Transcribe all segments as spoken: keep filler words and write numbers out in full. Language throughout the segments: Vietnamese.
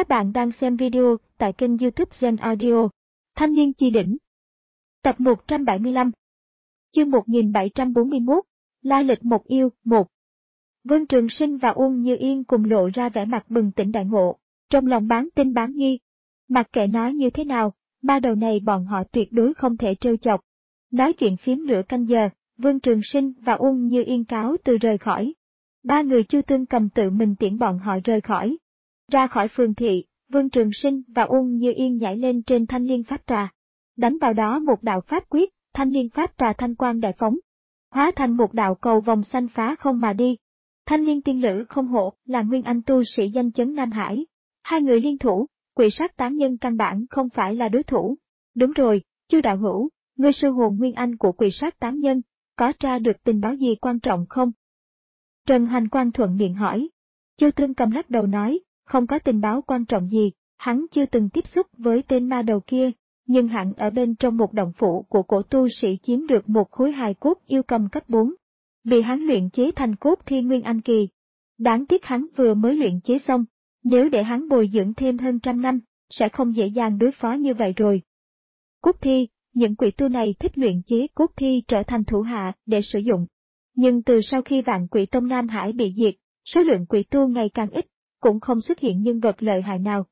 Các bạn đang xem video tại kênh YouTube Gen Audio. Thanh niên chi đỉnh. Tập một trăm bảy mươi lăm. Chương một nghìn bảy trăm bốn mươi mốt. Lai lịch một yêu, một. Vương Trường Sinh và Uông Như Yên cùng lộ ra vẻ mặt bừng tỉnh đại ngộ, trong lòng bán tin bán nghi. Mặc kệ nói như thế nào, ba đầu này bọn họ tuyệt đối không thể trêu chọc. Nói chuyện phím nửa canh giờ, Vương Trường Sinh và Uông Như Yên cáo từ rời khỏi. Ba người Chu Tương Cầm tự mình tiễn bọn họ rời khỏi. Ra khỏi phường thị, Vương Trường Sinh và Uông Như Yên nhảy lên trên thanh liên pháp trà. Đánh vào đó một đạo pháp quyết, thanh liên pháp trà thanh quang đại phóng, hóa thành một đạo cầu vòng xanh phá không mà đi. Thanh liên tiên lữ không hộ là nguyên anh tu sĩ danh chấn Nam Hải. Hai người liên thủ, quỷ sát tán nhân căn bản không phải là đối thủ. Đúng rồi, Chu đạo hữu, ngươi sư hồn nguyên anh của quỷ sát tán nhân, có tra được tình báo gì quan trọng không? Trần Hành Quang thuận miệng hỏi. Chu Tương Cầm lắc đầu nói, không có tình báo quan trọng gì, hắn chưa từng tiếp xúc với tên ma đầu kia, nhưng hắn ở bên trong một động phủ của cổ tu sĩ chiếm được một khối hài cốt yêu cầm cấp bốn. Bị hắn luyện chế thành cốt thi nguyên anh kỳ. Đáng tiếc hắn vừa mới luyện chế xong, nếu để hắn bồi dưỡng thêm hơn trăm năm, sẽ không dễ dàng đối phó như vậy rồi. Cốt thi, những quỷ tu này thích luyện chế cốt thi trở thành thủ hạ để sử dụng. Nhưng từ sau khi Vạn Quỷ Tông Nam Hải bị diệt, số lượng quỷ tu ngày càng ít, cũng không xuất hiện nhân vật lợi hại nào.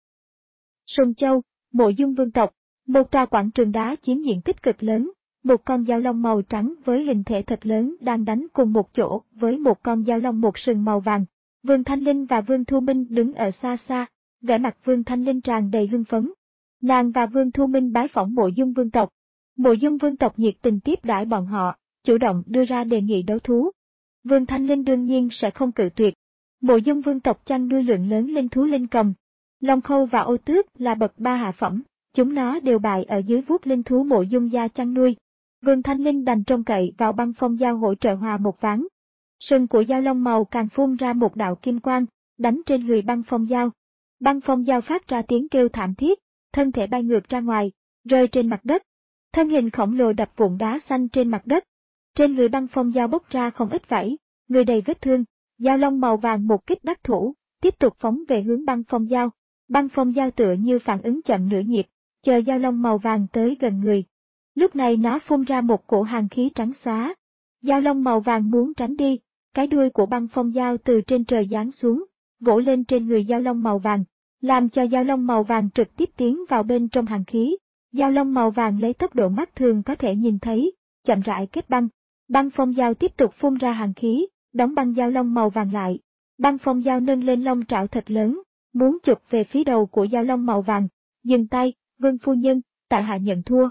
Sùng Châu, Mộ Dung vương tộc, một tòa quảng trường đá chiếm diện tích cực lớn, một con dao long màu trắng với hình thể thật lớn đang đánh cùng một chỗ với một con dao long một sừng màu vàng. Vương Thanh Linh và Vương Thu Minh đứng ở xa xa, vẻ mặt Vương Thanh Linh tràn đầy hưng phấn. Nàng và Vương Thu Minh bái phỏng Mộ Dung vương tộc. Mộ Dung vương tộc nhiệt tình tiếp đãi bọn họ, chủ động đưa ra đề nghị đấu thú. Vương Thanh Linh đương nhiên sẽ không cự tuyệt. Mộ Dung vương tộc chăn nuôi lượng lớn linh thú linh cầm. Long Khâu và Ô Tước là bậc ba hạ phẩm, chúng nó đều bại ở dưới vuốt linh thú Mộ Dung gia chăn nuôi. Vương Thanh Linh đành trông cậy vào băng phong dao hỗ trợ hòa một ván. Sừng của dao long màu càng phun ra một đạo kim quang, đánh trên người băng phong dao. Băng phong dao phát ra tiếng kêu thảm thiết, thân thể bay ngược ra ngoài, rơi trên mặt đất. Thân hình khổng lồ đập vụn đá xanh trên mặt đất. Trên người băng phong dao bốc ra không ít vảy, người đầy vết thương. Dao long màu vàng một kích đắc thủ, tiếp tục phóng về hướng băng phong dao. Băng phong dao tựa như phản ứng chậm nửa nhịp, chờ dao long màu vàng tới gần người. Lúc này nó phun ra một cổ hàn khí trắng xóa. Dao long màu vàng muốn tránh đi, cái đuôi của băng phong dao từ trên trời giáng xuống, vỗ lên trên người dao long màu vàng, làm cho dao long màu vàng trực tiếp tiến vào bên trong hàn khí. Dao long màu vàng lấy tốc độ mắt thường có thể nhìn thấy, chậm rãi kết băng. Băng phong dao tiếp tục phun ra hàn khí, đóng băng dao long màu vàng lại. Băng phong dao nâng lên long trảo thật lớn, muốn chụp về phía đầu của dao long màu vàng. Dừng tay, Vương phu nhân, tại hạ nhận thua.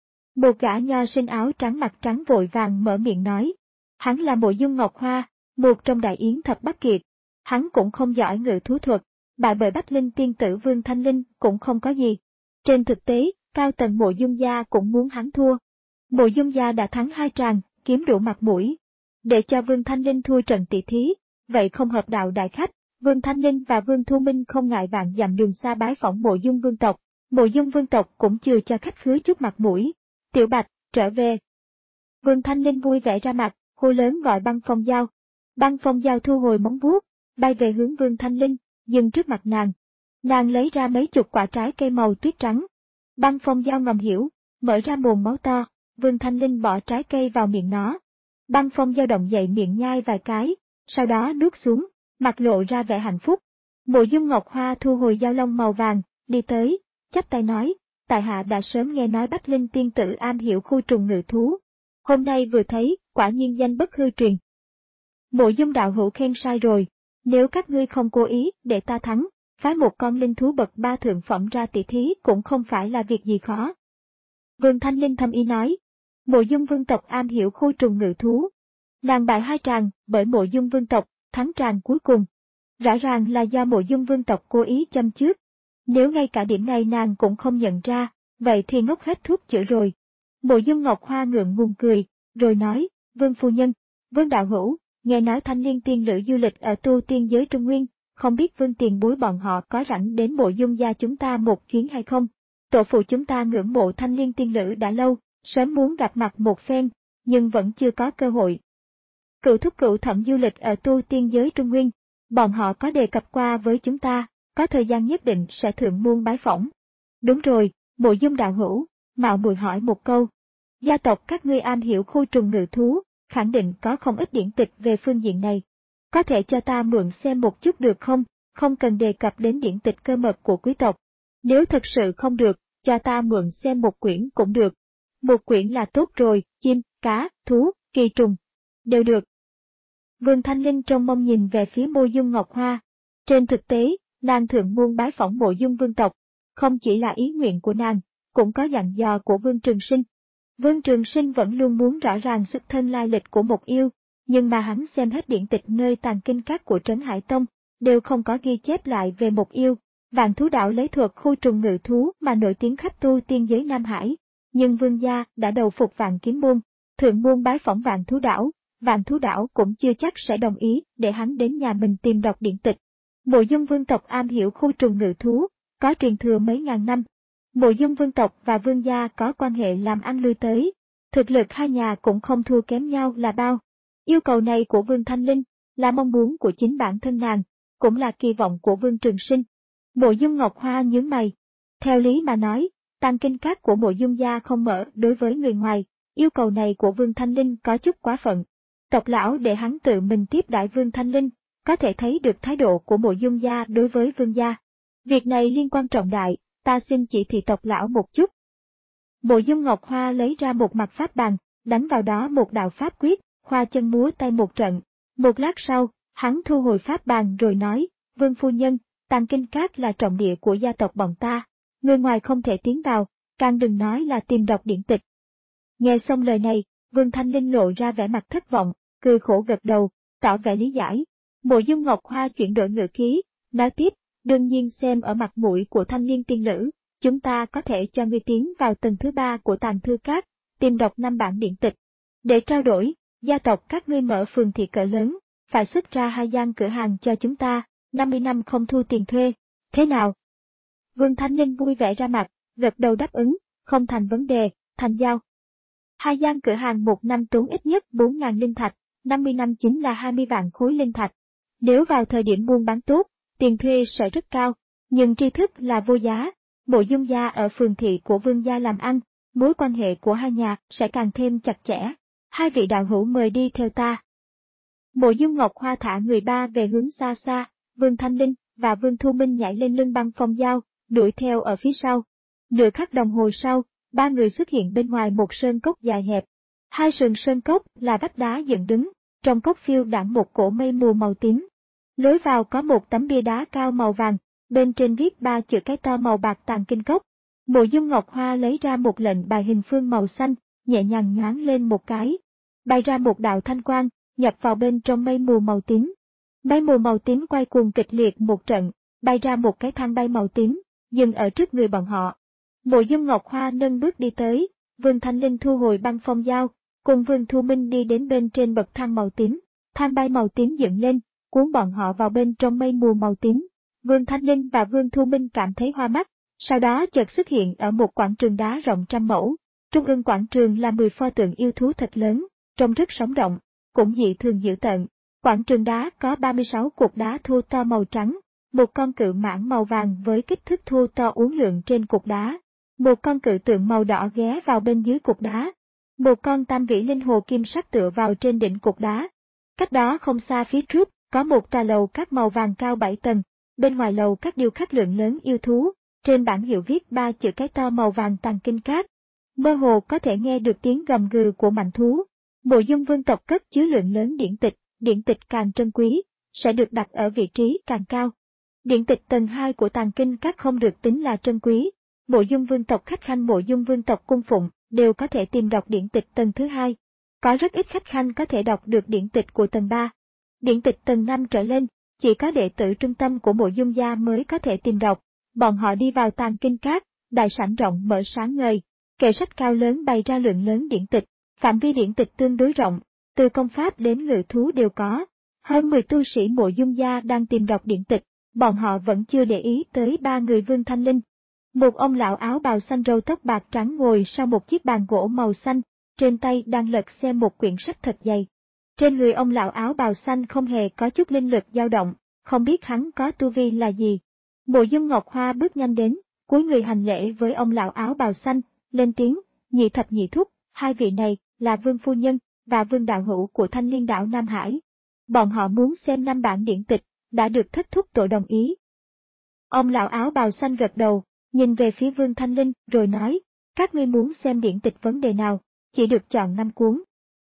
Một gã nho sinh áo trắng mặt trắng vội vàng mở miệng nói. Hắn là Mộ Dung Ngọc Hoa, một trong đại yến thập bát kiệt. Hắn cũng không giỏi ngự thú thuật, bại bởi Bách Linh tiên tử Vương Thanh Linh cũng không có gì. Trên thực tế, cao tầng Mộ Dung gia cũng muốn hắn thua. Mộ Dung gia đã thắng hai tràng, kiếm đủ mặt mũi. Để cho Vương Thanh Linh thua trận tỷ thí, vậy không hợp đạo đại khách. Vương Thanh Linh và Vương Thu Minh không ngại vạn dặm đường xa bái phỏng Mộ Dung vương tộc. Mộ Dung vương tộc cũng chưa cho khách khứa chút mặt mũi. Tiểu Bạch, trở về. Vương Thanh Linh vui vẻ ra mặt, hô lớn gọi băng phong dao. Băng phong dao thu hồi móng vuốt, bay về hướng Vương Thanh Linh, dừng trước mặt nàng. Nàng lấy ra mấy chục quả trái cây màu tuyết trắng. Băng phong dao ngầm hiểu, mở ra mồm máu to, Vương Thanh Linh bỏ trái cây vào miệng nó. Băng phong dao động dậy miệng nhai vài cái, sau đó nuốt xuống, mặt lộ ra vẻ hạnh phúc. Mộ Dung Ngọc Hoa thu hồi dao long màu vàng, đi tới, chắp tay nói, tại hạ đã sớm nghe nói Bách Linh tiên tử am hiểu khu trùng ngự thú. Hôm nay vừa thấy, quả nhiên danh bất hư truyền. Mộ Dung đạo hữu khen sai rồi, nếu các ngươi không cố ý để ta thắng, phái một con linh thú bậc ba thượng phẩm ra tỷ thí cũng không phải là việc gì khó. Vương Thanh Linh thâm ý nói, Mộ Dung vương tộc am hiểu khu trùng ngự thú. Nàng bại hai tràng bởi Mộ Dung vương tộc, thắng tràng cuối cùng. Rõ ràng là do Mộ Dung vương tộc cố ý châm trước. Nếu ngay cả điểm này nàng cũng không nhận ra, vậy thì ngốc hết thuốc chữa rồi. Mộ Dung Ngọc Hoa ngượng ngùng cười, rồi nói, Vương phu nhân, Vương đạo hữu, nghe nói thanh liên tiên lữ du lịch ở tu tiên giới Trung Nguyên, không biết Vương tiền bối bọn họ có rảnh đến Mộ Dung gia chúng ta một chuyến hay không? Tổ phụ chúng ta ngưỡng mộ thanh liên tiên lữ đã lâu, sớm muốn gặp mặt một phen, nhưng vẫn chưa có cơ hội. Cựu thúc cựu thẩm du lịch ở tu tiên giới Trung Nguyên, bọn họ có đề cập qua với chúng ta, có thời gian nhất định sẽ thượng môn bái phỏng. Đúng rồi, Mộ Dung đạo hữu, mạo muội hỏi một câu. Gia tộc các ngươi am hiểu khu trùng ngự thú, khẳng định có không ít điển tịch về phương diện này. Có thể cho ta mượn xem một chút được không, không cần đề cập đến điển tịch cơ mật của quý tộc. Nếu thật sự không được, cho ta mượn xem một quyển cũng được. Một quyển là tốt rồi, chim, cá, thú, kỳ trùng. Đều được. Vương Thanh Linh trông mong nhìn về phía Mộ Dung Ngọc Hoa. Trên thực tế, nàng thượng môn bái phỏng Mộ Dung vương tộc, không chỉ là ý nguyện của nàng, cũng có dặn dò của Vương Trường Sinh. Vương Trường Sinh vẫn luôn muốn rõ ràng xuất thân lai lịch của một yêu, nhưng mà hắn xem hết điển tịch nơi tàng kinh các của Trấn Hải Tông, đều không có ghi chép lại về một yêu. Vạn Thú Đảo lấy thuật khu trùng ngự thú mà nổi tiếng khắp tu tiên giới Nam Hải, nhưng Vương gia đã đầu phục Vạn Kiếm môn, thượng môn bái phỏng Vạn Thú Đảo, Vạn Thú Đảo cũng chưa chắc sẽ đồng ý để hắn đến nhà mình tìm đọc điển tịch. Mộ Dung vương tộc am hiểu khu trùng ngự thú, có truyền thừa mấy ngàn năm. Mộ Dung vương tộc và Vương gia có quan hệ làm ăn lui tới, thực lực hai nhà cũng không thua kém nhau là bao. Yêu cầu này của Vương Thanh Linh là mong muốn của chính bản thân nàng, cũng là kỳ vọng của Vương Trường Sinh. Mộ Dung Ngọc Hoa nhướng mày. Theo lý mà nói, tàng kinh các của Mộ Dung gia không mở đối với người ngoài, yêu cầu này của Vương Thanh Linh có chút quá phận. Tộc lão để hắn tự mình tiếp đãi Vương Thanh Linh, có thể thấy được thái độ của Mộ Dung gia đối với Vương gia. Việc này liên quan trọng đại, ta xin chỉ thị tộc lão một chút. Mộ Dung Ngọc Hoa lấy ra một mặt pháp bàn, đánh vào đó một đạo pháp quyết, khoa chân múa tay một trận. Một lát sau, hắn thu hồi pháp bàn rồi nói, Vương phu nhân, tàng kinh các là trọng địa của gia tộc bọn ta, người ngoài không thể tiến vào, càng đừng nói là tìm đọc điển tịch. Nghe xong lời này, Vương Thanh Linh lộ ra vẻ mặt thất vọng, cười khổ gật đầu, tỏ vẻ lý giải. Mộ Dung Ngọc Hoa chuyển đổi ngữ khí, nói tiếp, đương nhiên xem ở mặt mũi của thanh niên tiên nữ, chúng ta có thể cho ngươi tiến vào tầng thứ ba của tàng thư các, tìm đọc năm bản điển tịch. Để trao đổi, gia tộc các ngươi mở phường thị cỡ lớn, phải xuất ra hai gian cửa hàng cho chúng ta, năm mươi năm không thu tiền thuê, thế nào? Vương Thanh Linh vui vẻ ra mặt, gật đầu đáp ứng, không thành vấn đề, thành giao. Hai gian cửa hàng một năm tốn ít nhất bốn nghìn linh thạch, năm mươi năm chính là hai mươi vạn khối linh thạch. Nếu vào thời điểm buôn bán tốt, tiền thuê sẽ rất cao, nhưng tri thức là vô giá. Mộ Dung gia ở phường thị của Vương gia làm ăn, mối quan hệ của hai nhà sẽ càng thêm chặt chẽ. Hai vị đạo hữu mời đi theo ta. Mộ Dung Ngọc Hoa thả người ba về hướng xa xa, Vương Thanh Linh và Vương Thu Minh nhảy lên lưng băng phong dao, đuổi theo ở phía sau. Nửa khắc đồng hồ sau, ba người xuất hiện bên ngoài một sơn cốc dài hẹp. Hai sườn sơn cốc là vách đá dựng đứng, trong cốc phiêu đãng một cỗ mây mù màu tím. Lối vào có một tấm bia đá cao màu vàng, bên trên viết ba chữ cái to màu bạc tàng kinh cốc. Mộ Dung Ngọc Hoa lấy ra một lệnh bài hình phương màu xanh, nhẹ nhàng nhoáng lên một cái. Bay ra một đạo thanh quang, nhập vào bên trong mây mù màu tím. Mây mù màu tím quay cuồng kịch liệt một trận, bay ra một cái thang bay màu tím, dừng ở trước người bọn họ. Mộ Dung Ngọc Hoa nâng bước đi tới, Vương Thanh Linh thu hồi băng phong dao, cùng Vương Thu Minh đi đến bên trên bậc thang màu tím. Thang bay màu tím dựng lên, cuốn bọn họ vào bên trong mây mù màu tím. Vương Thanh Linh và Vương Thu Minh cảm thấy hoa mắt, sau đó chợt xuất hiện ở một quảng trường đá rộng trăm mẫu. Trung ương quảng trường là mười pho tượng yêu thú thật lớn, trông rất sống động, cũng dị thường dữ tợn. Quảng trường đá có ba mươi sáu cục đá thô to màu trắng, một con cự mãng màu vàng với kích thước thô to uốn lượn trên cục đá, một con cự tượng màu đỏ ghé vào bên dưới cục đá, một con tam vĩ linh hồ kim sắc tựa vào trên đỉnh cục đá. Cách đó không xa phía trước, có một tòa lầu các màu vàng cao bảy tầng, bên ngoài lầu các điêu khắc lượng lớn yêu thú, trên bảng hiệu viết ba chữ cái to màu vàng tàng kinh các. Mơ hồ có thể nghe được tiếng gầm gừ của mạnh thú. Mộ Dung vương tộc cất chứa lượng lớn điển tịch, điển tịch càng trân quý, sẽ được đặt ở vị trí càng cao. Điển tịch tầng hai của tàng kinh các không được tính là trân quý. Mộ Dung vương tộc khách khanh Mộ Dung vương tộc cung phụng đều có thể tìm đọc điển tịch tầng thứ hai. Có rất ít khách khanh có thể đọc được điển tịch của tầng ba. Điển tịch tầng năm trở lên, chỉ có đệ tử trung tâm của Mộ Dung gia mới có thể tìm đọc. Bọn họ đi vào tàng kinh các, đại sảnh rộng mở sáng ngời, kệ sách cao lớn bày ra lượng lớn điển tịch, phạm vi điển tịch tương đối rộng, từ công pháp đến ngự thú đều có. Hơn mười tu sĩ Mộ Dung gia đang tìm đọc điển tịch, bọn họ vẫn chưa để ý tới ba người Vương Thanh Linh. Một ông lão áo bào xanh râu tóc bạc trắng ngồi sau một chiếc bàn gỗ màu xanh, trên tay đang lật xem một quyển sách thật dày. Trên người ông lão áo bào xanh không hề có chút linh lực dao động, không biết hắn có tu vi là gì. Mộ Dung Ngọc Hoa bước nhanh đến, cúi người hành lễ với ông lão áo bào xanh, lên tiếng, nhị thập nhị thúc, hai vị này là Vương Phu Nhân và Vương Đạo Hữu của Thanh Liên Đảo Nam Hải. Bọn họ muốn xem năm bản điển tịch, đã được thất thúc tổ đồng ý. Ông lão áo bào xanh gật đầu, nhìn về phía Vương Thanh Linh rồi nói, các ngươi muốn xem điển tịch vấn đề nào, chỉ được chọn năm cuốn.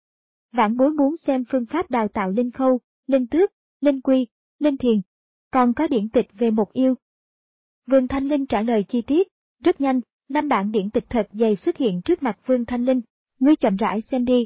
Vãn bối muốn xem phương pháp đào tạo linh khâu, linh tước, linh quy, linh thiền, còn có điển tịch về một yêu. Vương Thanh Linh trả lời chi tiết, rất nhanh, năm bản điển tịch thật dày xuất hiện trước mặt Vương Thanh Linh, ngươi chậm rãi xem đi.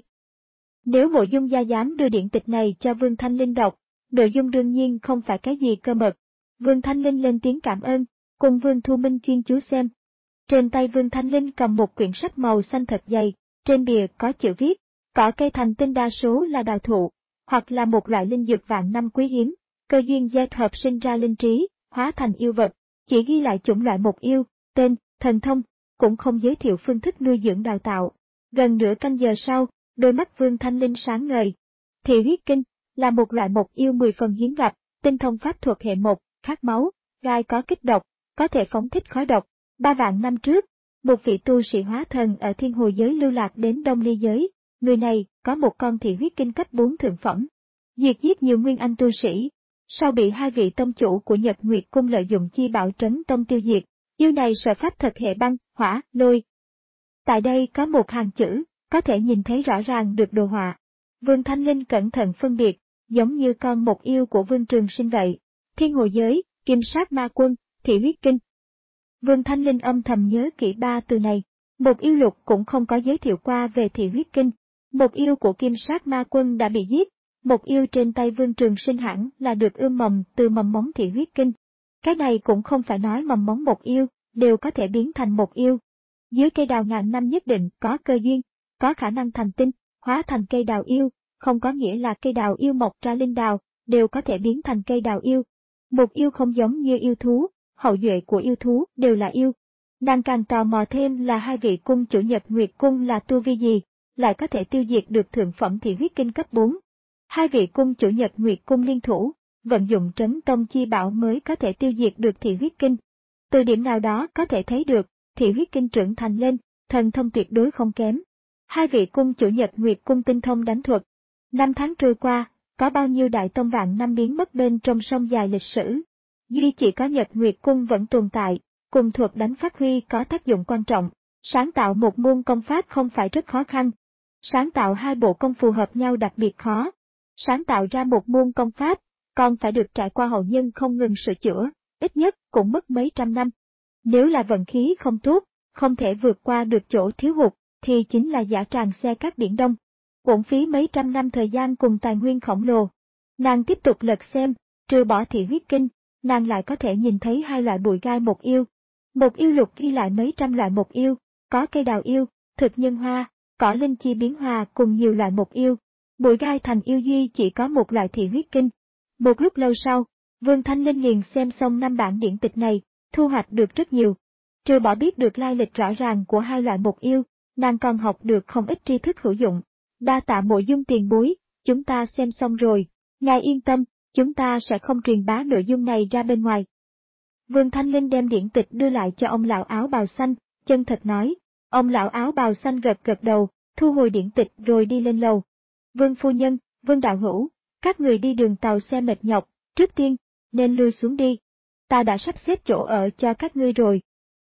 Nếu Mộ Dung gia dám đưa điển tịch này cho Vương Thanh Linh đọc, nội dung đương nhiên không phải cái gì cơ mật. Vương Thanh Linh lên tiếng cảm ơn, cùng Vương Thu Minh chuyên chú xem. Trên tay Vương Thanh Linh cầm một quyển sách màu xanh thật dày, trên bìa có chữ viết, cỏ cây thành tinh đa số là đào thụ, hoặc là một loại linh dược vạn năm quý hiếm, cơ duyên gieo hợp sinh ra linh trí, hóa thành yêu vật, chỉ ghi lại chủng loại một yêu, tên, thần thông, cũng không giới thiệu phương thức nuôi dưỡng đào tạo. Gần nửa canh giờ sau, đôi mắt Vương Thanh Linh sáng ngời. Thị huyết kinh là một loại một yêu mười phần hiếm gặp, tinh thông pháp thuật hệ một, khát máu, gai có kích độc, có thể phóng thích khói độc. Ba vạn năm trước, một vị tu sĩ hóa thần ở thiên hồ giới lưu lạc đến Đông Ly giới, người này có một con thị huyết kinh cấp bốn thượng phẩm, diệt giết nhiều nguyên anh tu sĩ, sau bị hai vị tông chủ của Nhật Nguyệt Cung lợi dụng chi bảo trấn tông tiêu diệt, yêu này sở pháp thật hệ băng, hỏa, lôi. Tại đây có một hàng chữ, có thể nhìn thấy rõ ràng được đồ họa. Vương Thanh Linh cẩn thận phân biệt, giống như con một yêu của Vương Trường Sinh vậy. Thiên hồ giới, kim sát ma quân, thị huyết kinh. Vương Thanh Linh âm thầm nhớ kỹ ba từ này. Một yêu lục cũng không có giới thiệu qua về thị huyết kinh. Một yêu của kim sát ma quân đã bị giết. Một yêu trên tay Vương Trường Sinh hẳn là được ươm mầm từ mầm móng thị huyết kinh. Cái này cũng không phải nói mầm móng một yêu, đều có thể biến thành một yêu. Dưới cây đào ngàn năm nhất định có cơ duyên, có khả năng thành tinh, hóa thành cây đào yêu, không có nghĩa là cây đào yêu mọc ra linh đào, đều có thể biến thành cây đào yêu. Một yêu không giống như yêu thú, hậu duệ của yêu thú đều là yêu. Nàng càng tò mò thêm là hai vị cung chủ Nhật Nguyệt Cung là tu vi gì, lại có thể tiêu diệt được thượng phẩm thị huyết kinh cấp bốn. Hai vị cung chủ Nhật Nguyệt Cung liên thủ, vận dụng trấn tông chi bảo mới có thể tiêu diệt được thị huyết kinh. Từ điểm nào đó có thể thấy được, thị huyết kinh trưởng thành lên, thần thông tuyệt đối không kém. Hai vị cung chủ Nhật Nguyệt Cung tinh thông đánh thuật. Năm tháng trôi qua, có bao nhiêu đại tông vạn năm biến mất bên trong sông dài lịch sử. Duy chỉ có Nhật Nguyệt Cung vẫn tồn tại, cùng thuật đánh phát huy có tác dụng quan trọng. Sáng tạo một môn công pháp không phải rất khó khăn. Sáng tạo hai bộ công phù hợp nhau đặc biệt khó. Sáng tạo ra một môn công pháp, còn phải được trải qua hậu nhân không ngừng sửa chữa, ít nhất cũng mất mấy trăm năm. Nếu là vận khí không tốt, không thể vượt qua được chỗ thiếu hụt, thì chính là giả tràn xe các biển đông. Uổng phí mấy trăm năm thời gian cùng tài nguyên khổng lồ. Nàng tiếp tục lật xem, trừ bỏ thị huyết kinh, nàng lại có thể nhìn thấy hai loại bụi gai một yêu. Một yêu lục ghi lại mấy trăm loại một yêu, có cây đào yêu, thực nhân hoa, cỏ linh chi biến hòa cùng nhiều loại một yêu. Bụi gai thành yêu duy chỉ có một loại thị huyết kinh. Một lúc lâu sau, Vương Thanh Linh liền xem xong năm bản điển tịch này, thu hoạch được rất nhiều. Trừ bỏ biết được lai lịch rõ ràng của hai loại một yêu, nàng còn học được không ít tri thức hữu dụng. Đa tạ Mộ Dung tiền bối, chúng ta xem xong rồi, ngài yên tâm, chúng ta sẽ không truyền bá nội dung này ra bên ngoài. Vương Thanh Linh đem điển tịch đưa lại cho ông lão áo bào xanh, chân thật nói. Ông lão áo bào xanh gật gật đầu, thu hồi điển tịch rồi đi lên lầu. Vương phu nhân, Vương đạo hữu, các người đi đường tàu xe mệt nhọc, trước tiên, nên lui xuống đi. Ta đã sắp xếp chỗ ở cho các ngươi rồi.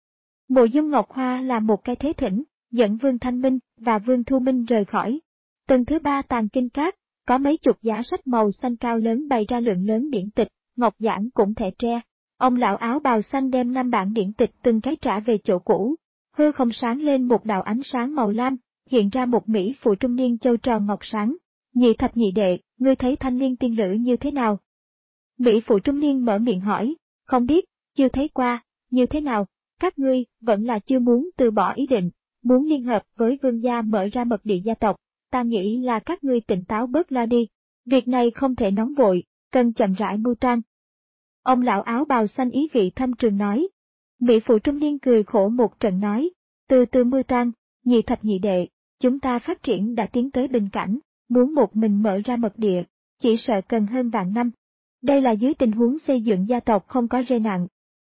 Mộ Dung Ngọc Hoa là một cái thế thỉnh, dẫn Vương Thanh Minh và Vương Thu Minh rời khỏi. Tầng thứ ba tàng kinh các, có mấy chục giá sách màu xanh cao lớn bày ra lượng lớn điển tịch, ngọc giản cũng thẻ tre. Ông lão áo bào xanh đem năm bản điển tịch từng cái trả về chỗ cũ. Hư không sáng lên một đạo ánh sáng màu lam, hiện ra một mỹ phụ trung niên châu tròn ngọc sáng. Nhị thập nhị đệ, ngươi thấy thanh liên tiên nữ như thế nào? Mỹ phụ trung niên mở miệng hỏi, không biết, chưa thấy qua, như thế nào, các ngươi vẫn là chưa muốn từ bỏ ý định, muốn liên hợp với vương gia mở ra mật địa gia tộc, ta nghĩ là các ngươi tỉnh táo bớt lo đi, việc này không thể nóng vội, cần chậm rãi mưu toan. Ông lão áo bào xanh ý vị thâm trường nói. Mỹ phụ trung niên cười khổ một trận nói, từ từ mưu toan, nhị thập nhị đệ, chúng ta phát triển đã tiến tới bình cảnh, muốn một mình mở ra mật địa, chỉ sợ cần hơn vạn năm. Đây là dưới tình huống xây dựng gia tộc không có rê nặng.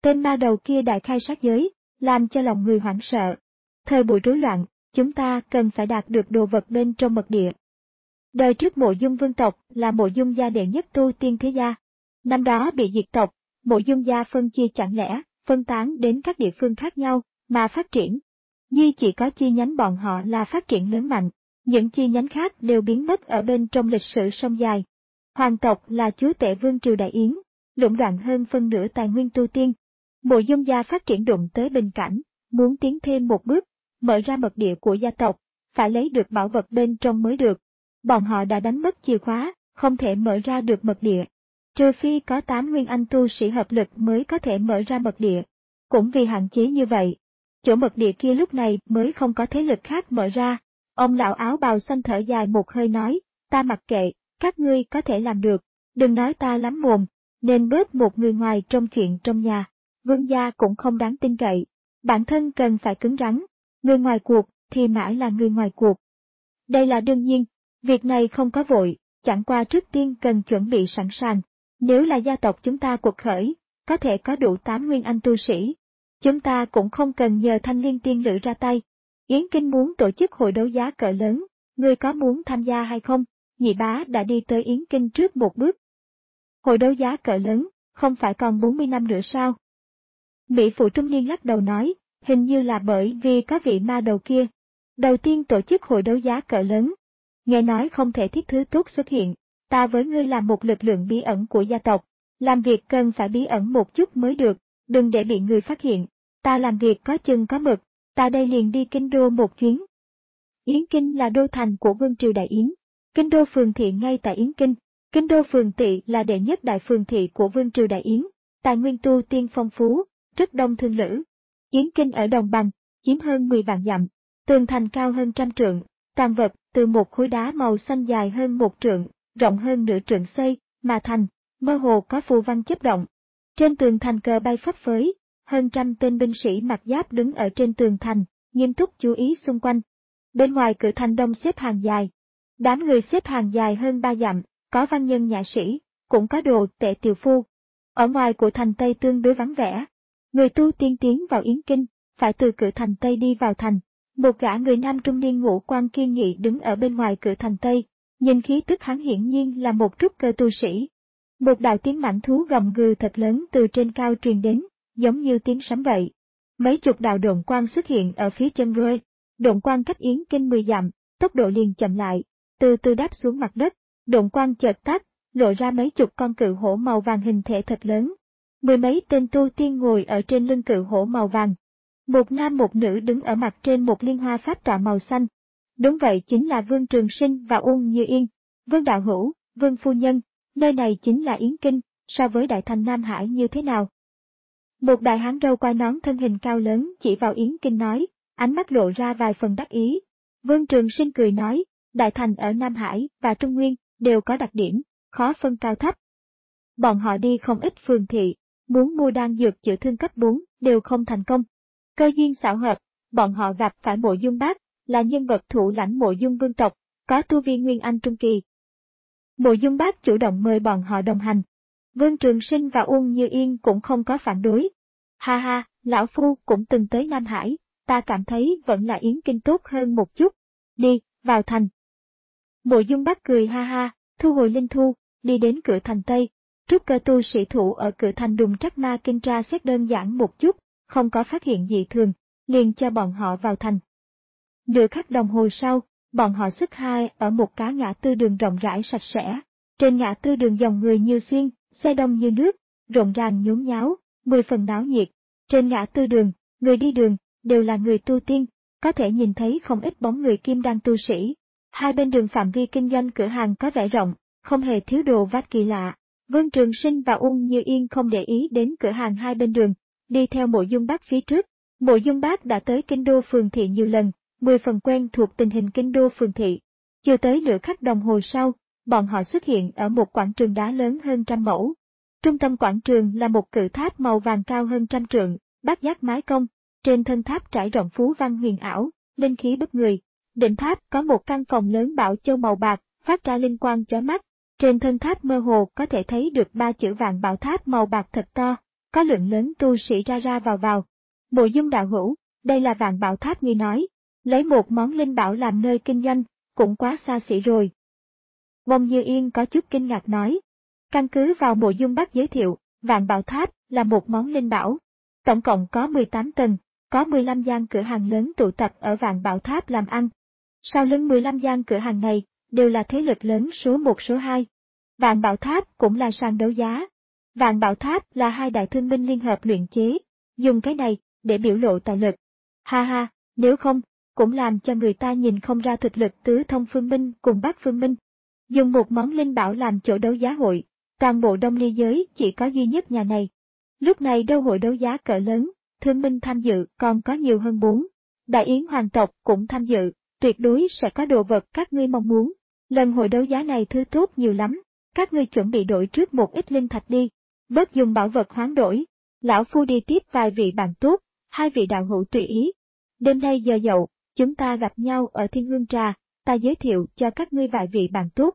Tên ma đầu kia đại khai sát giới, làm cho lòng người hoảng sợ. Thời buổi rối loạn, chúng ta cần phải đạt được đồ vật bên trong mật địa. Đời trước Mộ Dung vương tộc là Mộ Dung gia đệ nhất tu tiên thế gia. Năm đó bị diệt tộc, Mộ Dung gia phân chia chẳng lẽ, phân tán đến các địa phương khác nhau, mà phát triển. Duy chỉ có chi nhánh bọn họ là phát triển lớn mạnh, những chi nhánh khác đều biến mất ở bên trong lịch sử sông dài. Hoàng tộc là chúa tể vương triều Đại Yến, lũng đoạn hơn phân nửa tài nguyên tu tiên. Mộ Dung gia phát triển đụng tới bình cảnh, muốn tiến thêm một bước, mở ra mật địa của gia tộc, phải lấy được bảo vật bên trong mới được. Bọn họ đã đánh mất chìa khóa, không thể mở ra được mật địa. Trừ phi có tám nguyên anh tu sĩ hợp lực mới có thể mở ra mật địa. Cũng vì hạn chế như vậy, chỗ mật địa kia lúc này mới không có thế lực khác mở ra. Ông lão áo bào xanh thở dài một hơi nói, ta mặc kệ, các ngươi có thể làm được, đừng nói ta lắm mồm, nên bớt một người ngoài trong chuyện trong nhà. Vương gia cũng không đáng tin cậy, bản thân cần phải cứng rắn, người ngoài cuộc thì mãi là người ngoài cuộc. Đây là đương nhiên, việc này không có vội, chẳng qua trước tiên cần chuẩn bị sẵn sàng. Nếu là gia tộc chúng ta cuộc khởi, có thể có đủ tám nguyên anh tu sĩ. Chúng ta cũng không cần nhờ Thanh Liên tiên nữ ra tay. Yến Kinh muốn tổ chức hội đấu giá cỡ lớn, ngươi có muốn tham gia hay không? Nhị bá đã đi tới Yến Kinh trước một bước. Hội đấu giá cỡ lớn, không phải còn bốn mươi năm nữa sao? Mỹ phụ trung niên lắc đầu nói, hình như là bởi vì có vị ma đầu kia. Đầu tiên tổ chức hội đấu giá cỡ lớn. Nghe nói không thể thiết thứ tốt xuất hiện, ta với ngươi là một lực lượng bí ẩn của gia tộc, làm việc cần phải bí ẩn một chút mới được, đừng để bị người phát hiện, ta làm việc có chừng có mực, ta đây liền đi kinh đô một chuyến. Yến Kinh là đô thành của vương triều Đại Yến, kinh đô phường thị ngay tại Yến Kinh, kinh đô phường thị là đệ nhất đại phường thị của vương triều Đại Yến, tài nguyên tu tiên phong phú, rất đông thương lữ. Yến Kinh ở đồng bằng, chiếm hơn mười vạn dặm, tường thành cao hơn trăm trượng, toàn vật từ một khối đá màu xanh dài hơn một trượng, rộng hơn nửa trượng xây, mà thành, mơ hồ có phù văn chớp động. Trên tường thành cờ bay phấp phới, hơn trăm tên binh sĩ mặc giáp đứng ở trên tường thành, nghiêm túc chú ý xung quanh. Bên ngoài cửa thành đông xếp hàng dài. Đám người xếp hàng dài hơn ba dặm, có văn nhân nhã sĩ, cũng có đồ tể tiều phu. Ở ngoài của thành Tây tương đối vắng vẻ. Người tu tiên tiến vào Yến Kinh, phải từ cửa thành Tây đi vào thành. Một gã người nam trung niên ngũ quan kiên nghị đứng ở bên ngoài cửa thành Tây, nhìn khí tức hắn hiển nhiên là một trúc cơ tu sĩ. Một đạo tiếng mãnh thú gầm gừ thật lớn từ trên cao truyền đến, giống như tiếng sấm vậy. Mấy chục đạo độn quang xuất hiện ở phía chân rơi, độn quang cách Yến Kinh mười dặm, tốc độ liền chậm lại, từ từ đáp xuống mặt đất, độn quang chợt tắt, lộ ra mấy chục con cự hổ màu vàng hình thể thật lớn. Mười mấy tên tu tiên ngồi ở trên lưng cự hổ màu vàng. Một nam một nữ đứng ở mặt trên một liên hoa pháp trạo màu xanh. Đúng vậy chính là Vương Trường Sinh và Uông Như Yên, Vương Đạo Hữu, Vương Phu Nhân, nơi này chính là Yến Kinh, so với Đại Thành Nam Hải như thế nào? Một đại hán râu quai nón thân hình cao lớn chỉ vào Yến Kinh nói, ánh mắt lộ ra vài phần đắc ý. Vương Trường Sinh cười nói, Đại Thành ở Nam Hải và Trung Nguyên đều có đặc điểm, khó phân cao thấp. Bọn họ đi không ít phường thị, muốn mua đan dược chữa thương cấp bốn đều không thành công. Cơ duyên xảo hợp, bọn họ gặp phải Mộ Dung Bác, là nhân vật thủ lãnh Mộ Dung vương tộc, có tu vi Nguyên Anh Trung Kỳ. Mộ Dung Bác chủ động mời bọn họ đồng hành. Vương Trường Sinh và Uông Như Yên cũng không có phản đối. Ha ha, lão phu cũng từng tới Nam Hải, ta cảm thấy vẫn là Yến Kinh tốt hơn một chút. Đi, vào thành. Mộ Dung Bác cười ha ha, thu hồi linh thu, đi đến cửa thành Tây. Trúc cơ tu sĩ thủ ở cửa thành đùng trắc ma kinh tra xét đơn giản một chút, không có phát hiện gì thường, liền cho bọn họ vào thành. Nửa khắc đồng hồ sau, bọn họ xuất hai ở một cái ngã tư đường rộng rãi sạch sẽ. Trên ngã tư đường dòng người như xuyên, xe đông như nước, rộn ràng nhốn nháo, mười phần náo nhiệt. Trên ngã tư đường, người đi đường, đều là người tu tiên, có thể nhìn thấy không ít bóng người kim đan tu sĩ. Hai bên đường phạm vi kinh doanh cửa hàng có vẻ rộng, không hề thiếu đồ vát kỳ lạ. Vương Trường Sinh và Uông Như Yên không để ý đến cửa hàng hai bên đường, đi theo Mộ Dung Bác phía trước. Mộ Dung Bác đã tới kinh đô phường thị nhiều lần, mười phần quen thuộc tình hình kinh đô phường thị. Chưa tới nửa khắc đồng hồ sau, bọn họ xuất hiện ở một quảng trường đá lớn hơn trăm mẫu. Trung tâm quảng trường là một cự tháp màu vàng cao hơn trăm trượng, bát giác mái cong, trên thân tháp trải rộng phú văn huyền ảo, linh khí bức người. Đỉnh tháp có một căn phòng lớn bảo châu màu bạc, phát ra linh quang chói mắt. Trên thân tháp mơ hồ có thể thấy được ba chữ Vạn Bảo Tháp màu bạc thật to, có lượng lớn tu sĩ ra ra vào vào. Mộ Dung đạo hữu, đây là Vạn Bảo Tháp ngươi nói, lấy một món linh bảo làm nơi kinh doanh, cũng quá xa xỉ rồi. Bông Như Yên có chút kinh ngạc nói. Căn cứ vào Mộ Dung Bắc giới thiệu, Vạn Bảo Tháp là một món linh bảo. Tổng cộng có mười tám tầng, có mười lăm gian cửa hàng lớn tụ tập ở Vạn Bảo Tháp làm ăn. Sau lưng mười lăm gian cửa hàng này, đều là thế lực lớn số một số hai. Vạn Bảo Tháp cũng là sàn đấu giá. Vạn Bảo Tháp là hai đại thương minh liên hợp luyện chế, dùng cái này để biểu lộ tài lực. Ha ha, nếu không, cũng làm cho người ta nhìn không ra thực lực tứ thông phương minh cùng bát phương minh. Dùng một món linh bảo làm chỗ đấu giá hội, toàn bộ Đông Ly giới chỉ có duy nhất nhà này. Lúc này đâu hội đấu giá cỡ lớn, thương minh tham dự còn có nhiều hơn bốn. Đại Yến hoàng tộc cũng tham dự, tuyệt đối sẽ có đồ vật các ngươi mong muốn. Lần hội đấu giá này thứ tốt nhiều lắm, các ngươi chuẩn bị đổi trước một ít linh thạch đi, bớt dùng bảo vật hoán đổi. Lão phu đi tiếp vài vị bạn tốt, hai vị đạo hữu tùy ý. Đêm nay giờ dậu, chúng ta gặp nhau ở Thiên Hương Trà, ta giới thiệu cho các ngươi vài vị bạn tốt.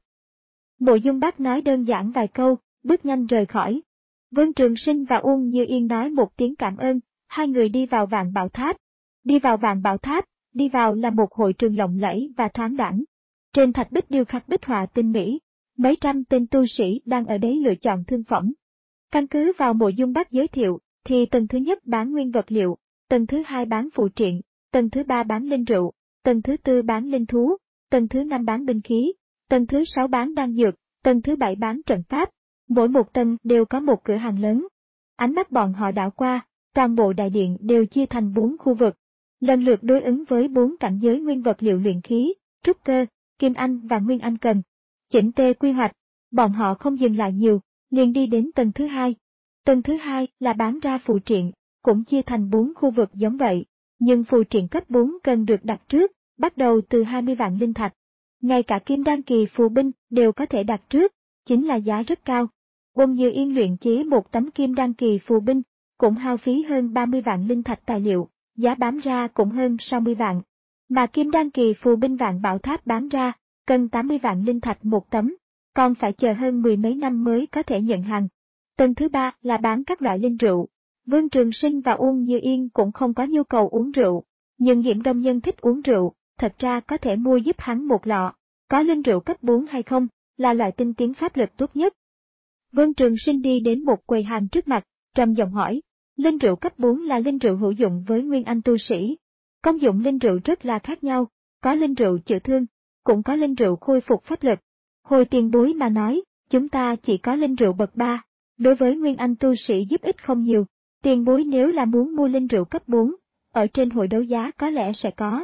Mộ Dung Bắc nói đơn giản vài câu, bước nhanh rời khỏi. Vương Trường Sinh và Uông Như Yên nói một tiếng cảm ơn, hai người đi vào Vạn Bảo Tháp. Đi vào Vạn Bảo Tháp, đi vào là một hội trường lộng lẫy và thoáng đãng. Trên thạch bích điêu khắc bích họa tinh mỹ, mấy trăm tên tu sĩ đang ở đấy lựa chọn thương phẩm. Căn cứ vào Mộ Dung Bắc giới thiệu, thì tầng thứ nhất bán nguyên vật liệu, tầng thứ hai bán phụ triện, tầng thứ ba bán linh rượu, tầng thứ tư bán linh thú, tầng thứ năm bán binh khí, tầng thứ sáu bán đan dược, tầng thứ bảy bán trận pháp. Mỗi một tầng đều có một cửa hàng lớn. Ánh mắt bọn họ đảo qua, toàn bộ đại điện đều chia thành bốn khu vực, lần lượt đối ứng với bốn cảnh giới nguyên vật liệu luyện khí, trúc cơ, kim anh và nguyên anh cần. Chỉnh tề quy hoạch, bọn họ không dừng lại nhiều, liền đi đến tầng thứ hai. Tầng thứ hai là bán ra phụ triện, cũng chia thành bốn khu vực giống vậy, nhưng phụ triện cấp bốn cần được đặt trước, bắt đầu từ hai mươi vạn linh thạch. Ngay cả kim đan kỳ phù binh đều có thể đặt trước, chính là giá rất cao. Bông Như Yên luyện chế một tấm kim đan kỳ phù binh, cũng hao phí hơn ba mươi vạn linh thạch tài liệu, giá bán ra cũng hơn sáu mươi vạn. Mà kim đan kỳ phù binh Vạn Bảo Tháp bán ra, cần tám mươi vạn linh thạch một tấm, còn phải chờ hơn mười mấy năm mới có thể nhận hàng. Tầng thứ ba là bán các loại linh rượu. Vương Trường Sinh và Uông Như Yên cũng không có nhu cầu uống rượu, nhưng Diễm Đông Nhân thích uống rượu, thật ra có thể mua giúp hắn một lọ. Có linh rượu cấp bốn hay không, là loại tinh tiến pháp lực tốt nhất. Vương Trường Sinh đi đến một quầy hàng trước mặt, trầm giọng hỏi, linh rượu cấp bốn là linh rượu hữu dụng với nguyên anh tu sĩ. Công dụng linh rượu rất là khác nhau, có linh rượu chữa thương, cũng có linh rượu khôi phục pháp lực. Hồi tiền bối mà nói, chúng ta chỉ có linh rượu bậc ba, đối với nguyên anh tu sĩ giúp ích không nhiều. Tiền bối nếu là muốn mua linh rượu cấp bốn, ở trên hội đấu giá có lẽ sẽ có.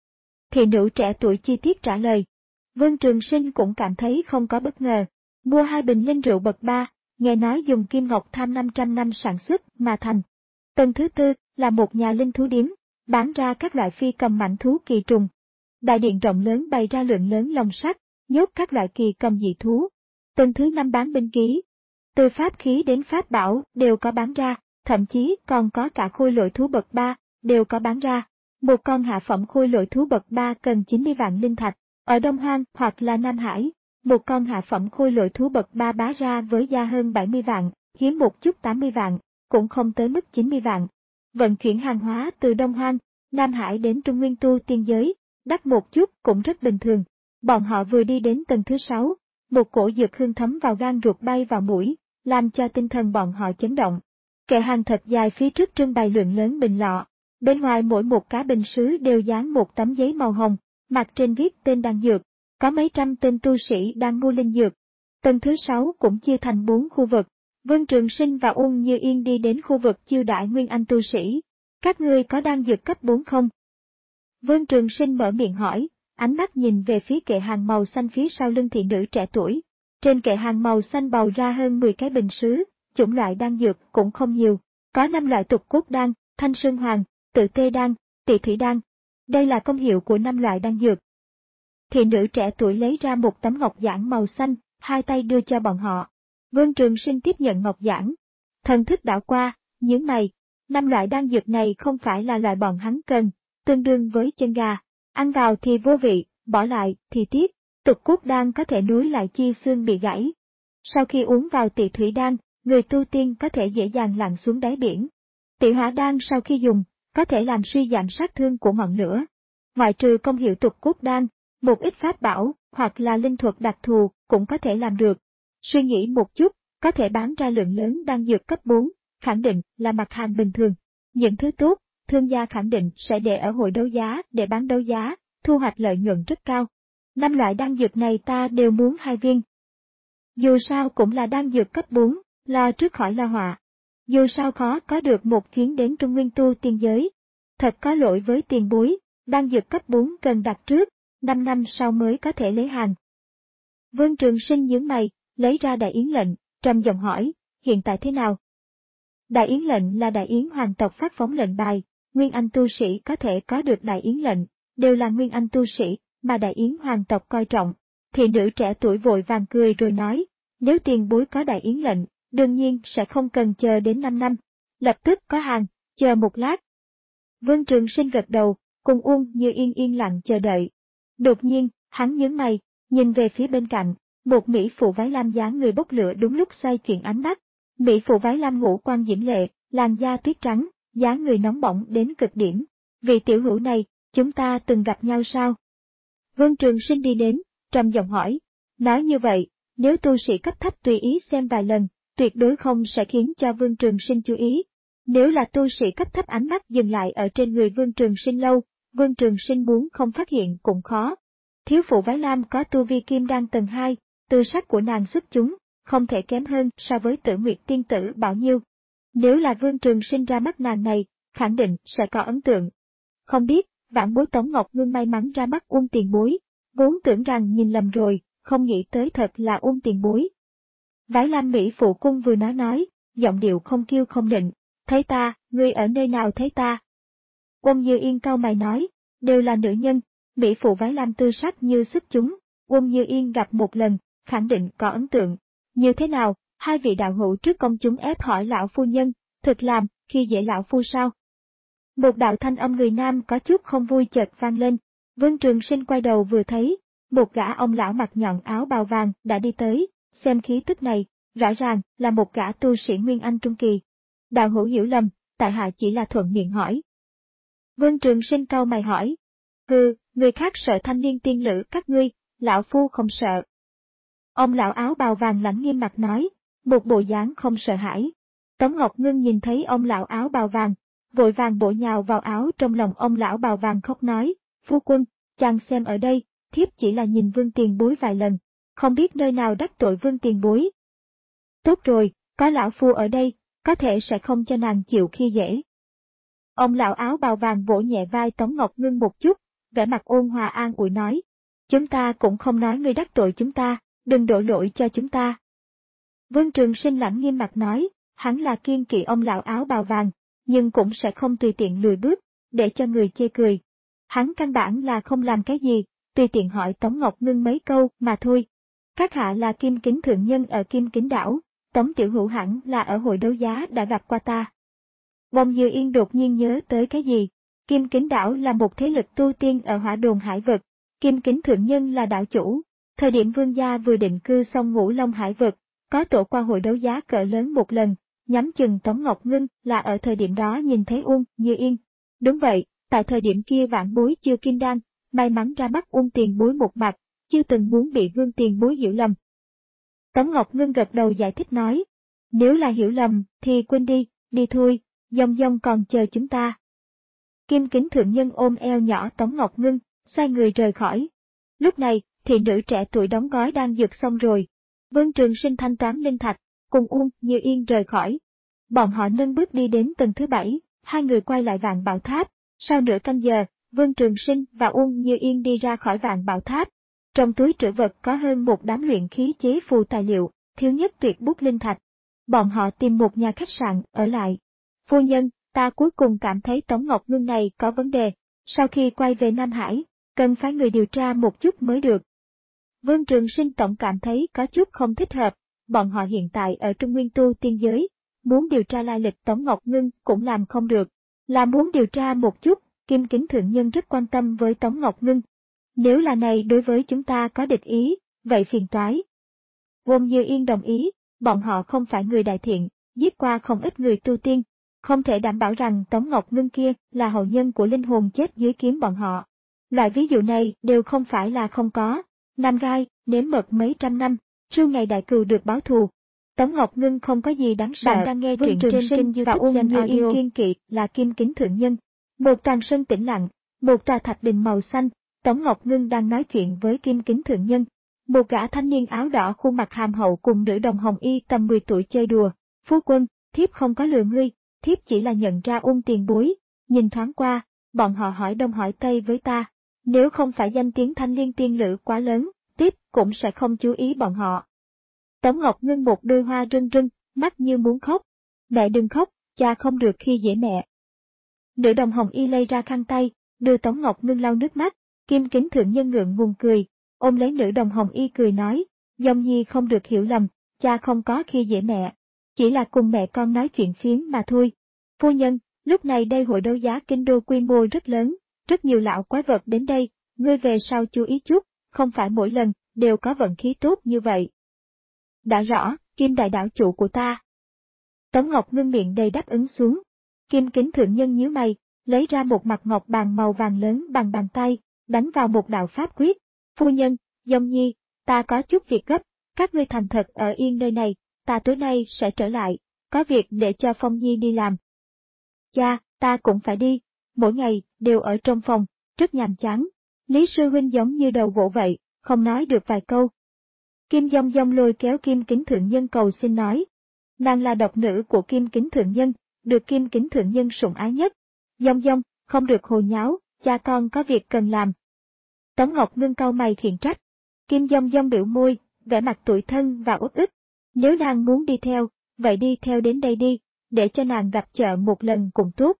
Thị nữ trẻ tuổi chi tiết trả lời. Vương Trường Sinh cũng cảm thấy không có bất ngờ. Mua hai bình linh rượu bậc ba, nghe nói dùng kim ngọc tham năm trăm năm sản xuất mà thành. Tầng thứ tư là một nhà linh thú điếm, bán ra các loại phi cầm mãnh thú kỳ trùng. Đại điện rộng lớn bày ra lượng lớn lồng sắt, nhốt các loại kỳ cầm dị thú. Tầng thứ năm bán binh khí. Từ pháp khí đến pháp bảo đều có bán ra, thậm chí còn có cả khôi lỗi thú bậc ba, đều có bán ra. Một con hạ phẩm khôi lỗi thú bậc ba cần chín mươi vạn linh thạch, ở Đông Hoang hoặc là Nam Hải, một con hạ phẩm khôi lỗi thú bậc ba bá ra với giá hơn bảy mươi vạn, hiếm một chút tám mươi vạn, cũng không tới mức chín mươi vạn. Vận chuyển hàng hóa từ Đông Hoang, Nam Hải đến Trung Nguyên tu tiên giới, đắt một chút cũng rất bình thường. Bọn họ vừa đi đến tầng thứ sáu, một cổ dược hương thấm vào gan ruột bay vào mũi, làm cho tinh thần bọn họ chấn động. Kệ hàng thật dài phía trước trưng bày lượng lớn bình lọ, bên ngoài mỗi một cá bình sứ đều dán một tấm giấy màu hồng, mặt trên viết tên đan dược, có mấy trăm tên tu sĩ đang mua linh dược. Tầng thứ sáu cũng chia thành bốn khu vực. Vương Trường Sinh và Uông Như Yên đi đến khu vực chiêu đãi nguyên anh tu sĩ. Các ngươi có đan dược cấp bốn không? Vương Trường Sinh mở miệng hỏi, ánh mắt nhìn về phía kệ hàng màu xanh phía sau lưng thị nữ trẻ tuổi. Trên kệ hàng màu xanh bày ra hơn mười cái bình sứ, chủng loại đan dược cũng không nhiều, có năm loại tục cốt đan, thanh sơn hoàng, tự tê đan, tị thủy đan. Đây là công hiệu của năm loại đan dược. Thị nữ trẻ tuổi lấy ra một tấm ngọc giản màu xanh, hai tay đưa cho bọn họ. Vương Trường Sinh tiếp nhận ngọc giản. Thần thức đảo qua, nhướng mày, năm loại đan dược này không phải là loại bọn hắn cần, tương đương với chân gà, ăn vào thì vô vị, bỏ lại thì tiếc. Tục cốt đan có thể nối lại chi xương bị gãy. Sau khi uống vào tị thủy đan, người tu tiên có thể dễ dàng lặn xuống đáy biển. Tị hỏa đan sau khi dùng, có thể làm suy giảm sát thương của ngọn lửa. Ngoại trừ công hiệu tục cốt đan, một ít pháp bảo, hoặc là linh thuật đặc thù, cũng có thể làm được. Suy nghĩ một chút, có thể bán ra lượng lớn đan dược cấp bốn, khẳng định là mặt hàng bình thường. Những thứ tốt, thương gia khẳng định sẽ để ở hội đấu giá để bán đấu giá, thu hoạch lợi nhuận rất cao. Năm loại đan dược này ta đều muốn hai viên. Dù sao cũng là đan dược cấp bốn, lo trước khỏi lo họa. Dù sao khó có được một chuyến đến Trung Nguyên tu tiên giới. Thật có lỗi với tiền bối, đan dược cấp bốn cần đặt trước, năm năm sau mới có thể lấy hàng. Vương Trường Sinh nhướng mày, lấy ra đại yến lệnh, trầm giọng hỏi, hiện tại thế nào? Đại yến lệnh là đại yến hoàng tộc phát phóng lệnh bài, nguyên anh tu sĩ có thể có được đại yến lệnh, đều là nguyên anh tu sĩ, mà đại yến hoàng tộc coi trọng. Thị nữ trẻ tuổi vội vàng cười rồi nói, nếu tiền bối có đại yến lệnh, đương nhiên sẽ không cần chờ đến năm năm, lập tức có hàng, chờ một lát. Vương Trường Sinh gật đầu, cùng Uông Như Yên yên lặng chờ đợi. Đột nhiên, hắn nhướng mày, nhìn về phía bên cạnh, một mỹ phụ váy lam dáng người bốc lửa đúng lúc xoay chuyển ánh mắt. Mỹ phụ váy lam ngũ quan diễm lệ, làn da tuyết trắng, dáng người nóng bỏng đến cực điểm. Vị tiểu hữu này, chúng ta từng gặp nhau sao? Vương Trường Sinh đi đến, trầm giọng hỏi. Nói như vậy, nếu tu sĩ cấp thấp tùy ý xem vài lần, tuyệt đối không sẽ khiến cho Vương Trường Sinh chú ý. Nếu là tu sĩ cấp thấp ánh mắt dừng lại ở trên người Vương Trường Sinh lâu, Vương Trường Sinh muốn không phát hiện cũng khó. Thiếu phụ váy lam có tu vi kim đan tầng hai, tư sắc của nàng xuất chúng, không thể kém hơn so với Tử Nguyệt tiên tử bao nhiêu. Nếu là Vương Trường Sinh ra mắt nàng này, khẳng định sẽ có ấn tượng. Không biết, vãn bối Tống Ngọc Ngưng may mắn ra mắt Uông tiền bối, vốn tưởng rằng nhìn lầm rồi, không nghĩ tới thật là Uông tiền bối. Váy lam mỹ phụ cung vừa nói nói, giọng điệu không kiêu không nịnh, thấy ta, ngươi ở nơi nào thấy ta? Uông Như Yên cau mày nói, đều là nữ nhân, mỹ phụ váy lam tư sắc như xuất chúng, Uông Như Yên gặp một lần, khẳng định có ấn tượng. Như thế nào, hai vị đạo hữu trước công chúng ép hỏi lão phu nhân, thực làm, khi dễ lão phu sao? Một đạo thanh âm người nam có chút không vui chợt vang lên, Vương Trường Sinh quay đầu vừa thấy, một gã ông lão mặc nhọn áo bào vàng đã đi tới, xem khí tức này, rõ ràng là một gã tu sĩ Nguyên Anh Trung Kỳ. Đạo hữu hiểu lầm, tại hạ chỉ là thuận miệng hỏi. Vương Trường Sinh cau mày hỏi, hừ, người khác sợ thanh niên tiên lữ các ngươi, lão phu không sợ. Ông lão áo bào vàng lãnh nghiêm mặt nói, một bộ dáng không sợ hãi. Tống Ngọc Ngưng nhìn thấy ông lão áo bào vàng, vội vàng bổ nhào vào áo trong lòng ông lão bào vàng khóc nói, phu quân, chàng xem ở đây, thiếp chỉ là nhìn Vương tiền bối vài lần, không biết nơi nào đắc tội Vương tiền bối. Tốt rồi, có lão phu ở đây, có thể sẽ không cho nàng chịu khi dễ. Ông lão áo bào vàng vỗ nhẹ vai Tống Ngọc Ngưng một chút, vẻ mặt ôn hòa an ủi nói, chúng ta cũng không nói ngươi đắc tội chúng ta, đừng đổ lỗi cho chúng ta. Vương Trường Sinh lãnh nghiêm mặt nói, hắn là kiên kỵ ông lão áo bào vàng, nhưng cũng sẽ không tùy tiện lùi bước, để cho người chê cười. Hắn căn bản là không làm cái gì, tùy tiện hỏi Tống Ngọc Ngưng mấy câu mà thôi. Các hạ là Kim Kính thượng nhân ở Kim Kính đảo, Tống tiểu hữu hẳn là ở hội đấu giá đã gặp qua ta. Bông Như Yên đột nhiên nhớ tới cái gì. Kim Kính đảo là một thế lực tu tiên ở Hỏa Đồn Hải vực, Kim Kính thượng nhân là đảo chủ. Thời điểm vương gia vừa định cư xong Ngũ Long Hải vực, có tổ qua hội đấu giá cỡ lớn một lần, nhắm chừng Tống Ngọc Ngưng là ở thời điểm đó nhìn thấy Uông Như Yên. Đúng vậy, tại thời điểm kia vãn bối chưa kim đan, may mắn ra mắt Uông tiền bối một mặt, chưa từng muốn bị Vương tiền bối hiểu lầm. Tống Ngọc Ngưng gật đầu giải thích nói, nếu là hiểu lầm thì quên đi, đi thôi, dông dông còn chờ chúng ta. Kim Kính thượng nhân ôm eo nhỏ Tống Ngọc Ngưng, xoay người rời khỏi. Lúc này, thị nữ trẻ tuổi đóng gói đang dược xong rồi. Vương Trường Sinh thanh toán linh thạch, cùng Uông Như Yên rời khỏi. Bọn họ nâng bước đi đến tầng thứ bảy, hai người quay lại Vạn Bảo Tháp. Sau nửa canh giờ, Vương Trường Sinh và Uông Như Yên đi ra khỏi Vạn Bảo Tháp. Trong túi trữ vật có hơn một đám luyện khí chế phù tài liệu, thiếu nhất tuyệt bút linh thạch. Bọn họ tìm một nhà khách sạn ở lại. Phu nhân, ta cuối cùng cảm thấy Tống Ngọc Ngưng này có vấn đề. Sau khi quay về Nam Hải, cần phải người điều tra một chút mới được. Vương Trường Sinh tổng cảm thấy có chút không thích hợp, bọn họ hiện tại ở Trung Nguyên tu tiên giới, muốn điều tra lai lịch Tống Ngọc Ngưng cũng làm không được, là muốn điều tra một chút, Kim Kính thượng nhân rất quan tâm với Tống Ngọc Ngưng. Nếu là này đối với chúng ta có địch ý, vậy phiền toái. Uông Như Yên đồng ý, bọn họ không phải người đại thiện, giết qua không ít người tu tiên, không thể đảm bảo rằng Tống Ngọc Ngân kia là hậu nhân của linh hồn chết dưới kiếm bọn họ. Loại ví dụ này đều không phải là không có. Nam gai, nếm mật mấy trăm năm, trưa ngày đại cừu được báo thù. Tống Ngọc Ngân không có gì đáng sợ. Bạn đang nghe truyện trên kênh YouTube Gen Audio. Như Yên Kiên Kỵ là Kim Kính Thượng Nhân. Một tràng sân tĩnh lặng, một tòa thạch đình màu xanh, Tống Ngọc Ngân đang nói chuyện với Kim Kính Thượng Nhân. Một gã thanh niên áo đỏ khuôn mặt hàm hậu cùng nữ đồng hồng y tầm mười tuổi chơi đùa. Phu quân, thiếp không có lừa ngươi, thiếp chỉ là nhận ra Ung tiền bối. Nhìn thoáng qua, bọn họ hỏi đông hỏi tây với ta. Nếu không phải danh tiếng thanh liên tiên lữ quá lớn, tiếp cũng sẽ không chú ý bọn họ. Tống Ngọc Ngân một đôi hoa rưng rưng, mắt như muốn khóc. Mẹ đừng khóc, cha không được khi dễ mẹ. Nữ đồng hồng y lay ra khăn tay, đưa Tống Ngọc Ngân lau nước mắt. Kim Kính Thượng Nhân ngượng ngùng cười, ôm lấy nữ đồng hồng y cười nói, Dông Nhi không được hiểu lầm, cha không có khi dễ mẹ, chỉ là cùng mẹ con nói chuyện phiếm mà thôi. Phu nhân, lúc này đây hội đấu giá kinh đô quy mô rất lớn, rất nhiều lão quái vật đến đây, ngươi về sau chú ý chút, không phải mỗi lần đều có vận khí tốt như vậy. Đã rõ, Kim đại đảo chủ của ta. Tống Ngọc Ngân miệng đầy đáp ứng xuống. Kim Kính Thượng Nhân nhíu mày, lấy ra một mặt ngọc bàn màu vàng lớn bằng bàn tay, đánh vào một đạo pháp quyết. Phu nhân, Dông Nhi, ta có chút việc gấp, các ngươi thành thật ở yên nơi này, ta tối nay sẽ trở lại, có việc để cho Phong Nhi đi làm. Cha, ta cũng phải đi, mỗi ngày đều ở trong phòng, rất nhàm chán. Lý sư huynh giống như đầu gỗ vậy, không nói được vài câu. Kim Dông Dông lôi kéo Kim Kính Thượng Nhân cầu xin nói. Nàng là độc nữ của Kim Kính Thượng Nhân, được Kim Kính Thượng Nhân sủng ái nhất. Dông Dông, không được hồ nháo, cha con có việc cần làm. Tống Ngọc Ngân cau mày khiển trách. Kim Dông Dông biểu môi, vẻ mặt tủi thân và uất ức. Nếu nàng muốn đi theo, vậy đi theo đến đây đi, để cho nàng gặp chợ một lần cũng tốt.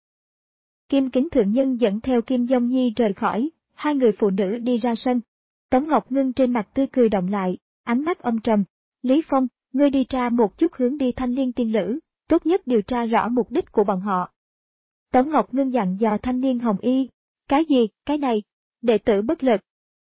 Kim Kính Thượng Nhân dẫn theo Kim Dông Nhi rời khỏi, hai người phụ nữ đi ra sân. Tống Ngọc Ngân trên mặt tươi cười động lại, ánh mắt âm trầm. Lý Phong, ngươi đi tra một chút hướng đi Thanh Liên tiên lữ, tốt nhất điều tra rõ mục đích của bọn họ. Tống Ngọc Ngân dặn dò thanh niên hồng y. Cái gì, cái này? Đệ tử bất lực.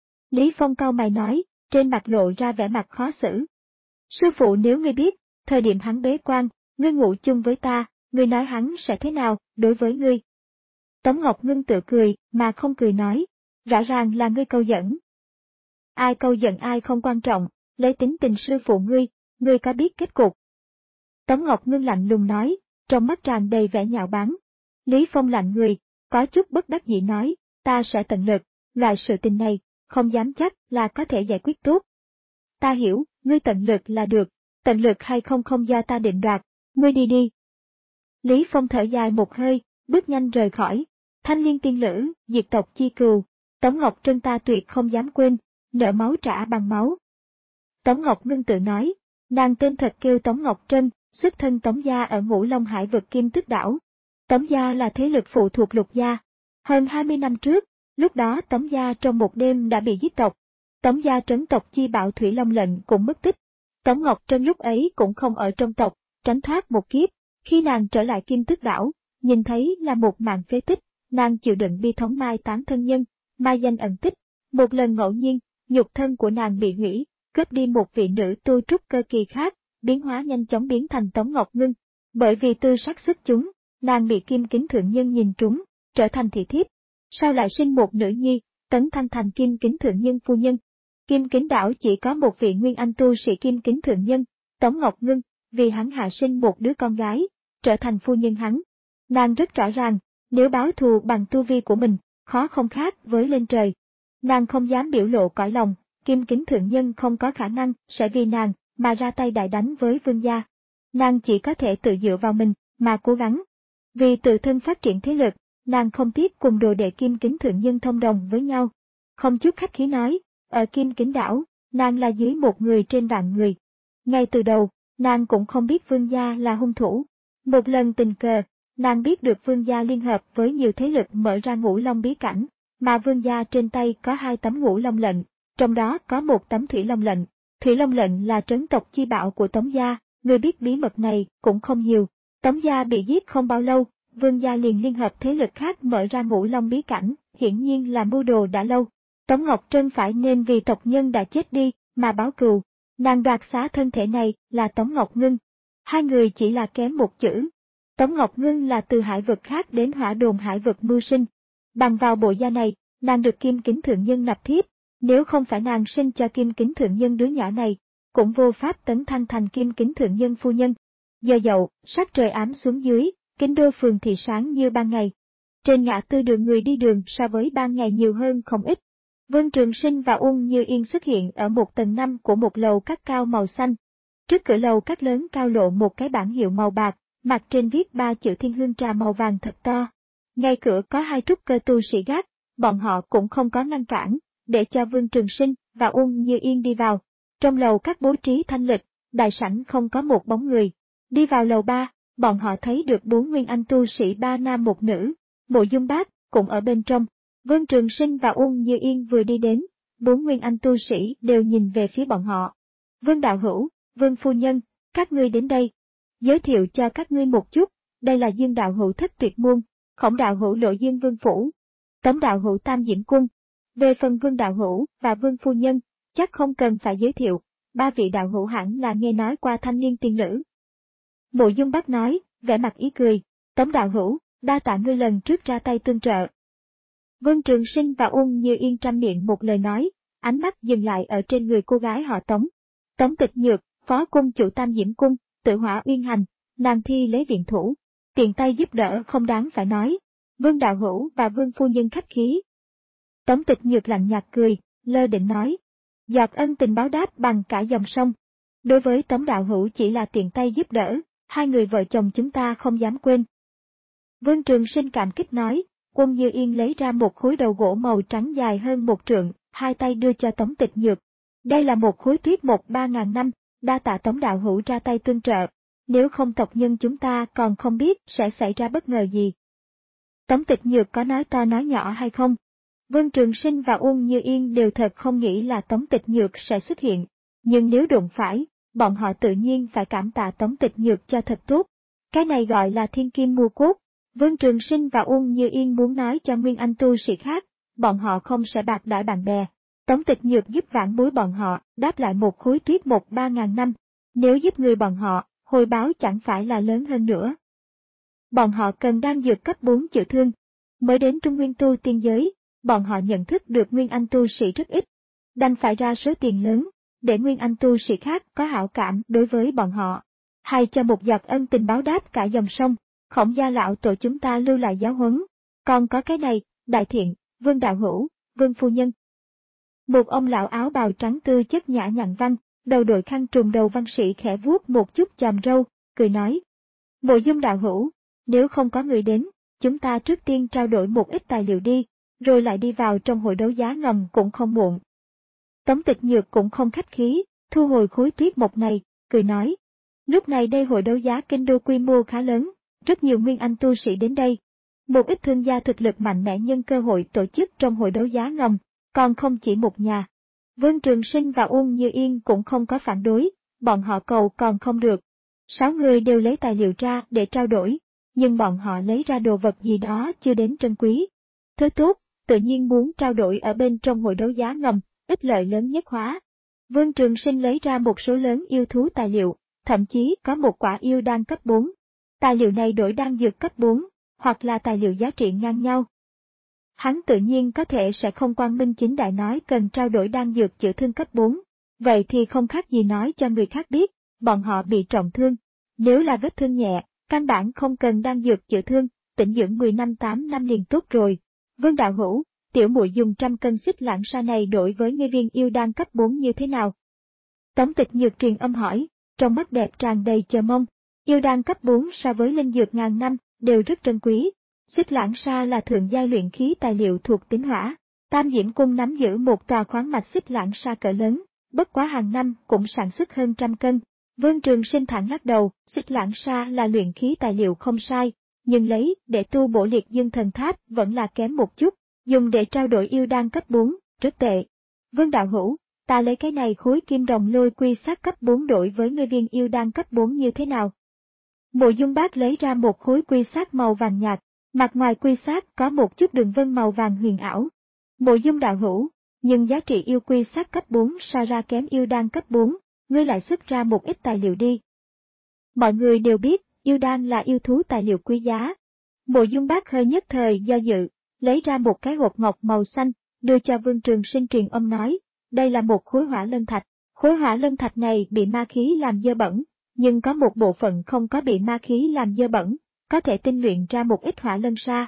Lý Phong cau mày nói, trên mặt lộ ra vẻ mặt khó xử. Sư phụ nếu ngươi biết, thời điểm hắn bế quan, ngươi ngủ chung với ta, ngươi nói hắn sẽ thế nào, đối với ngươi? Tống Ngọc Ngân tự cười, mà không cười nói, rõ ràng là ngươi câu dẫn. Ai câu giận ai không quan trọng, lấy tính tình sư phụ ngươi, ngươi có biết kết cục? Tống Ngọc Ngân lạnh lùng nói, trong mắt tràn đầy vẻ nhạo báng. Lý Phong lạnh người, có chút bất đắc dĩ nói, ta sẽ tận lực, loại sự tình này, không dám chắc là có thể giải quyết tốt. Ta hiểu, ngươi tận lực là được, tận lực hay không không do ta định đoạt, ngươi đi đi. Lý Phong thở dài một hơi, bước nhanh rời khỏi. Thanh Liên tiên lữ, diệt tộc chi cừu, Tống Ngọc Trân ta tuyệt không dám quên, nợ máu trả bằng máu. Tống Ngọc Ngân tự nói, nàng tên thật kêu Tống Ngọc Trân, xuất thân Tống gia ở Ngũ Long Hải vực Kim Tức đảo. Tống gia là thế lực phụ thuộc Lục gia. Hơn hai mươi năm trước, lúc đó Tống gia trong một đêm đã bị giết tộc. Tống gia trấn tộc chi bảo Thủy Long lệnh cũng mất tích. Tống Ngọc Trân lúc ấy cũng không ở trong tộc, tránh thoát một kiếp. Khi nàng trở lại Kim Tức đảo, nhìn thấy là một màn phế tích, nàng chịu đựng bi thống mai táng thân nhân, mai danh ẩn tích. Một lần ngẫu nhiên, nhục thân của nàng bị hủy, cướp đi một vị nữ tu trúc cơ kỳ khác, biến hóa nhanh chóng biến thành Tống Ngọc Ngân. Bởi vì tư sắc xuất chúng, nàng bị Kim Kính Thượng Nhân nhìn trúng, trở thành thị thiếp. Sau lại sinh một nữ nhi, tấn thăng thành Kim Kính Thượng Nhân phu nhân. Kim Kính đảo chỉ có một vị nguyên anh tu sĩ Kim Kính Thượng Nhân, Tống Ngọc Ngân, vì hắn hạ sinh một đứa con gái, trở thành phu nhân hắn. Nàng rất rõ ràng, nếu báo thù bằng tu vi của mình, khó không khác với lên trời. Nàng không dám biểu lộ cõi lòng, Kim Kính Thượng Nhân không có khả năng sẽ vì nàng mà ra tay đại đánh với vương gia. Nàng chỉ có thể tự dựa vào mình mà cố gắng. Vì tự thân phát triển thế lực, nàng không tiếc cùng đồ đệ Kim Kính Thượng Nhân thông đồng với nhau. Không chút khách khí nói, ở Kim Kính đảo, nàng là dưới một người trên vạn người. Ngay từ đầu, nàng cũng không biết vương gia là hung thủ. Một lần tình cờ, nàng biết được vương gia liên hợp với nhiều thế lực mở ra Ngũ Long bí cảnh, mà vương gia trên tay có hai tấm Ngũ Long lệnh, trong đó có một tấm Thủy Long lệnh. Thủy Long lệnh là trấn tộc chi bảo của Tống gia, người biết bí mật này cũng không nhiều. Tống gia bị giết không bao lâu, vương gia liền liên hợp thế lực khác mở ra Ngũ Long bí cảnh, hiển nhiên là mưu đồ đã lâu. Tống Ngọc Trân phải nên vì tộc nhân đã chết đi mà báo cừu, nàng đoạt xá thân thể này là Tống Ngọc Ngưng. Hai người chỉ là kém một chữ. Tống Ngọc Ngưng là từ hải vực khác đến Hỏa Đồn hải vực mưu sinh. Bằng vào bộ da này, nàng được Kim Kính Thượng Nhân nạp thiếp, nếu không phải nàng sinh cho Kim Kính Thượng Nhân đứa nhỏ này, cũng vô pháp tấn thăng thành Kim Kính Thượng Nhân phu nhân. Giờ dậu, sắc trời ám xuống dưới, kinh đô phường thị sáng như ban ngày. Trên ngã tư đường người đi đường so với ban ngày nhiều hơn không ít. Vương Trường Sinh và Uông Như Yên xuất hiện ở một tầng năm của một lầu các cao màu xanh. Trước cửa lầu các lớn cao lộ một cái bảng hiệu màu bạc, mặt trên viết ba chữ Thiên Hương Trà màu vàng thật to. Ngay cửa có hai trúc cơ tu sĩ gác, bọn họ cũng không có ngăn cản, để cho Vương Trường Sinh và Uông Như Yên đi vào. Trong lầu các bố trí thanh lịch, đại sảnh không có một bóng người. Đi vào lầu ba, bọn họ thấy được bốn nguyên anh tu sĩ ba nam một nữ, Mộ Dung Bác cũng ở bên trong. Vương Trường Sinh và Uông Như Yên vừa đi đến, bốn nguyên anh tu sĩ đều nhìn về phía bọn họ. Vương đạo hữu, Vương phu nhân, các ngươi đến đây. Giới thiệu cho các ngươi một chút, đây là Dương đạo hữu Thất Tuyệt môn, Khổng đạo hữu Lộ Dương Vương phủ, Tống đạo hữu Tam Diễm cung. Về phần Vương đạo hữu và Vương phu nhân, chắc không cần phải giới thiệu, ba vị đạo hữu hẳn là nghe nói qua thanh niên tiên nữ. Mộ Dung Bác nói, vẻ mặt ý cười, Tống đạo hữu, đa tạ ngươi lần trước ra tay tương trợ. Vương Trường Sinh và Uông Như Yên trăm miệng một lời nói, ánh mắt dừng lại ở trên người cô gái họ Tống. Tống Tịch Nhược, phó cung chủ Tam Diễm cung, Tự Hỏa Uyên Hành, nàng thi lấy viện thủ, tiện tay giúp đỡ không đáng phải nói. Vương đạo hữu và Vương phu nhân khách khí. Tống Tịch Nhược lạnh nhạt cười, lơ định nói, giọt ân tình báo đáp bằng cả dòng sông. Đối với Tống đạo hữu chỉ là tiện tay giúp đỡ, hai người vợ chồng chúng ta không dám quên. Vương Trường Sinh cảm kích nói. Uông Như Yên lấy ra một khối đầu gỗ màu trắng dài hơn một trượng, hai tay đưa cho Tống Tịch Nhược. Đây là một khối tuyết một ba ngàn năm, đa tạ Tống đạo hữu ra tay tương trợ. Nếu không tộc nhân chúng ta còn không biết sẽ xảy ra bất ngờ gì. Tống Tịch Nhược có nói to nói nhỏ hay không? Vương Trường Sinh và Uông Như Yên đều thật không nghĩ là Tống Tịch Nhược sẽ xuất hiện. Nhưng nếu đụng phải, bọn họ tự nhiên phải cảm tạ Tống Tịch Nhược cho thật tốt. Cái này gọi là thiên kim mua cốt. Vương Trường Sinh và Uông Như Yên muốn nói cho Nguyên Anh tu sĩ khác, bọn họ không sẽ bạc đãi bạn bè. Tống Tịch Nhược giúp vãn bối bọn họ, đáp lại một khối tuyết một ba ngàn năm. Nếu giúp người bọn họ, hồi báo chẳng phải là lớn hơn nữa. Bọn họ cần đang dược cấp bốn chữa thương. Mới đến Trung Nguyên tu tiên giới, bọn họ nhận thức được Nguyên Anh tu sĩ rất ít. Đành phải ra số tiền lớn, để Nguyên Anh tu sĩ khác có hảo cảm đối với bọn họ. Hay cho một giọt ân tình báo đáp cả dòng sông. Khổng gia lão tổ chúng ta lưu lại giáo huấn. Còn có cái này, đại thiện, Vương đạo hữu, Vương phu nhân. Một ông lão áo bào trắng tư chất nhã nhặn văn, đầu đội khăn trùm đầu văn sĩ khẽ vuốt một chút chòm râu, cười nói. Mộ Dung đạo hữu, nếu không có người đến, chúng ta trước tiên trao đổi một ít tài liệu đi, rồi lại đi vào trong hội đấu giá ngầm cũng không muộn. Tống Tịch Nhược cũng không khách khí, thu hồi khối tuyết mộc này, cười nói. Lúc này đây hội đấu giá kinh đô quy mô khá lớn. Rất nhiều Nguyên Anh tu sĩ đến đây. Một ít thương gia thực lực mạnh mẽ nhân cơ hội tổ chức trong hội đấu giá ngầm, còn không chỉ một nhà. Vương Trường Sinh và Uông Như Yên cũng không có phản đối, bọn họ cầu còn không được. Sáu người đều lấy tài liệu ra để trao đổi, nhưng bọn họ lấy ra đồ vật gì đó chưa đến trân quý. Thứ tốt, tự nhiên muốn trao đổi ở bên trong hội đấu giá ngầm, ích lợi lớn nhất hóa. Vương Trường Sinh lấy ra một số lớn yêu thú tài liệu, thậm chí có một quả yêu đan cấp bốn. Tài liệu này đổi đan dược cấp bốn, hoặc là tài liệu giá trị ngang nhau. Hắn tự nhiên có thể sẽ không quang minh chính đại nói cần trao đổi đan dược chữa thương cấp bốn, vậy thì không khác gì nói cho người khác biết, bọn họ bị trọng thương. Nếu là vết thương nhẹ, căn bản không cần đan dược chữa thương, tĩnh dưỡng mười năm tám năm liền tốt rồi. Vương đạo hữu, tiểu muội dùng trăm cân xích lãng sa này đổi với ngươi viên yêu đan cấp bốn như thế nào? Tống Tịch Nhược truyền âm hỏi, trong mắt đẹp tràn đầy chờ mong. Yêu đan cấp bốn so với linh dược ngàn năm, đều rất trân quý. Xích lãng sa là thượng giai luyện khí tài liệu thuộc tín hỏa. Tam Diễm cung nắm giữ một tòa khoáng mạch xích lãng sa cỡ lớn, bất quá hàng năm cũng sản xuất hơn trăm cân. Vương Trường Sinh thẳng lắc đầu, xích lãng sa là luyện khí tài liệu không sai, nhưng lấy để tu bổ liệt dương thần tháp vẫn là kém một chút, dùng để trao đổi yêu đan cấp bốn, rất tệ. Vương đạo hữu, ta lấy cái này khối kim đồng lôi quy sát cấp bốn đổi với ngươi viên yêu đan cấp bốn như thế nào? Mộ Dung Bác lấy ra một khối quy sát màu vàng nhạt, mặt ngoài quy sát có một chút đường vân màu vàng huyền ảo. Mộ Dung đạo hữu, nhưng giá trị yêu quy sát cấp bốn so ra kém yêu đan cấp bốn, ngươi lại xuất ra một ít tài liệu đi. Mọi người đều biết, yêu đan là yêu thú tài liệu quý giá. Mộ Dung Bác hơi nhất thời do dự, lấy ra một cái hộp ngọc màu xanh, đưa cho Vương Trường Sinh truyền âm nói, đây là một khối hỏa lân thạch. Khối hỏa lân thạch này bị ma khí làm dơ bẩn, nhưng có một bộ phận không có bị ma khí làm dơ bẩn, có thể tinh luyện ra một ít hỏa lân sa.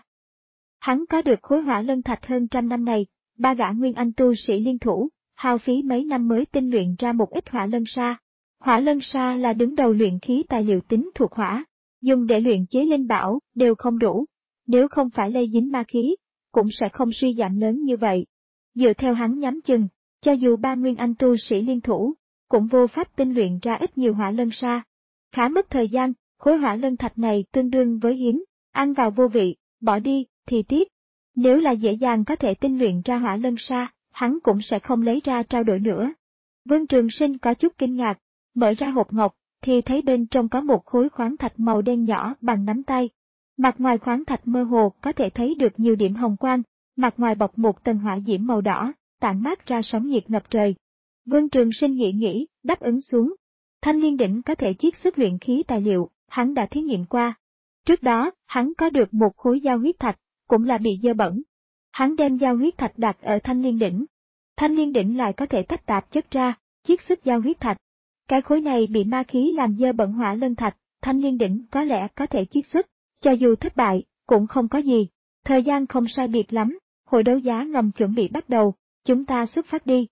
Hắn có được khối hỏa lân thạch hơn trăm năm này, ba gã nguyên anh tu sĩ liên thủ, hao phí mấy năm mới tinh luyện ra một ít hỏa lân sa. Hỏa lân sa là đứng đầu luyện khí tài liệu tính thuộc hỏa, dùng để luyện chế linh bảo đều không đủ, nếu không phải lây dính ma khí, cũng sẽ không suy giảm lớn như vậy. Dựa theo hắn nhắm chừng, cho dù ba nguyên anh tu sĩ liên thủ, cũng vô pháp tinh luyện ra ít nhiều hỏa lân sa. Khá mất thời gian, khối hỏa lân thạch này tương đương với hiếm, ăn vào vô vị, bỏ đi thì tiếc. Nếu là dễ dàng có thể tinh luyện ra hỏa lân sa, hắn cũng sẽ không lấy ra trao đổi nữa. Vương Trường Sinh có chút kinh ngạc, mở ra hộp ngọc, thì thấy bên trong có một khối khoáng thạch màu đen nhỏ bằng nắm tay. Mặt ngoài khoáng thạch mơ hồ có thể thấy được nhiều điểm hồng quang, mặt ngoài bọc một tầng hỏa diễm màu đỏ, tản mát ra sóng nhiệt ngập trời. Vương Trường Sinh nghĩ nghĩ, đáp ứng xuống. Thanh liên đỉnh có thể chiết xuất luyện khí tài liệu, hắn đã thí nghiệm qua. Trước đó, hắn có được một khối giao huyết thạch, cũng là bị dơ bẩn. Hắn đem giao huyết thạch đặt ở thanh liên đỉnh. Thanh liên đỉnh lại có thể tách tạp chất ra, chiết xuất giao huyết thạch. Cái khối này bị ma khí làm dơ bẩn hỏa lân thạch, thanh liên đỉnh có lẽ có thể chiết xuất, cho dù thất bại, cũng không có gì. Thời gian không sai biệt lắm, hội đấu giá ngầm chuẩn bị bắt đầu, chúng ta xuất phát đi.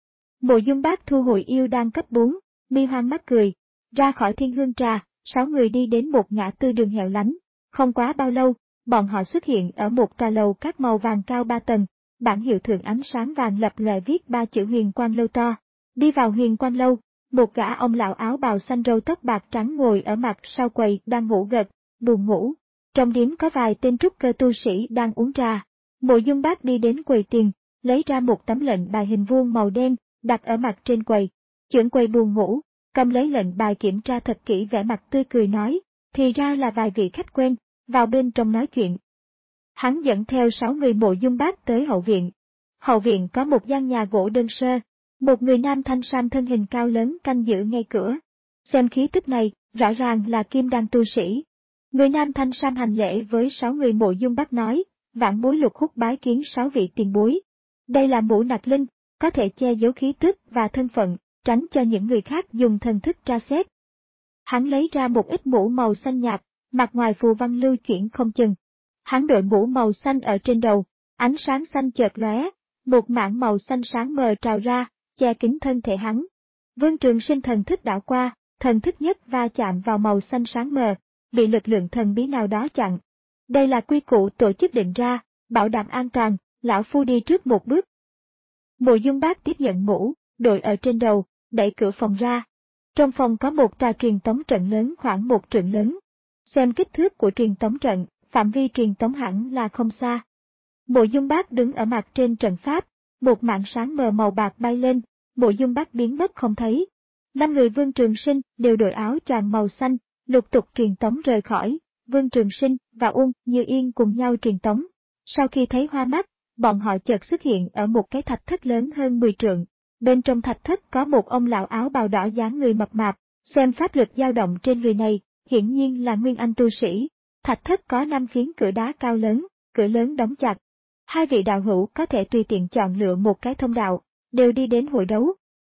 Mộ Dung Bác thu hồi yêu đan cấp bốn, mi hoang mắt cười, ra khỏi Thiên Hương Trà, sáu người đi đến một ngã tư đường hẻo lánh. Không quá bao lâu, bọn họ xuất hiện ở một tòa lầu các màu vàng cao ba tầng, bảng hiệu thượng ánh sáng vàng lập lòe viết ba chữ Huyền Quang Lâu to. Đi vào Huyền Quang Lâu, một gã ông lão áo bào xanh râu tóc bạc trắng ngồi ở mặt sau quầy đang ngủ gật, buồn ngủ. Trong điếm có vài tên trúc cơ tu sĩ đang uống trà. Mộ Dung Bác đi đến quầy tiền, lấy ra một tấm lệnh bài hình vuông màu đen, đặt ở mặt trên quầy. Trưởng quầy buồn ngủ, cầm lấy lệnh bài kiểm tra thật kỹ, vẻ mặt tươi cười nói, thì ra là vài vị khách quen, vào bên trong nói chuyện. Hắn dẫn theo sáu người Mộ Dung Bác tới hậu viện. Hậu viện có một gian nhà gỗ đơn sơ, một người nam thanh sam thân hình cao lớn canh giữ ngay cửa. Xem khí tức này, rõ ràng là kim đan tu sĩ. Người nam thanh sam hành lễ với sáu người Mộ Dung Bác nói, vãn bối Lục Húc bái kiến sáu vị tiền bối. Đây là mũ nặc linh, có thể che giấu khí tức và thân phận, tránh cho những người khác dùng thần thức tra xét. Hắn lấy ra một ít mũ màu xanh nhạt, mặt ngoài phù văn lưu chuyển không chừng. Hắn đội mũ màu xanh ở trên đầu, ánh sáng xanh chợt lóe, một mảng màu xanh sáng mờ trào ra, che kín thân thể hắn. Vương Trường Sinh thần thức đảo qua, thần thức nhất va chạm vào màu xanh sáng mờ, bị lực lượng thần bí nào đó chặn. Đây là quy củ tổ chức định ra, bảo đảm an toàn, lão phu đi trước một bước. Mộ Dung Bác tiếp nhận mũ, đội ở trên đầu, đẩy cửa phòng ra. Trong phòng có một tòa truyền tống trận lớn khoảng một trượng lớn. Xem kích thước của truyền tống trận, phạm vi truyền tống hẳn là không xa. Mộ Dung Bác đứng ở mặt trên trận pháp, một mảng sáng mờ màu bạc bay lên, Mộ Dung Bác biến mất không thấy. Năm người Vương Trường Sinh đều đội áo choàng màu xanh, lục tục truyền tống rời khỏi. Vương Trường Sinh và Uông Như Yên cùng nhau truyền tống. Sau khi thấy hoa mắt, bọn họ chợt xuất hiện ở một cái thạch thất lớn hơn mười trượng. Bên trong thạch thất có một ông lão áo bào đỏ dáng người mập mạp, xem pháp lực dao động trên người này, hiển nhiên là nguyên anh tu sĩ. Thạch thất có năm phiến cửa đá cao lớn, cửa lớn đóng chặt. Hai vị đạo hữu có thể tùy tiện chọn lựa một cái thông đạo, đều đi đến hội đấu.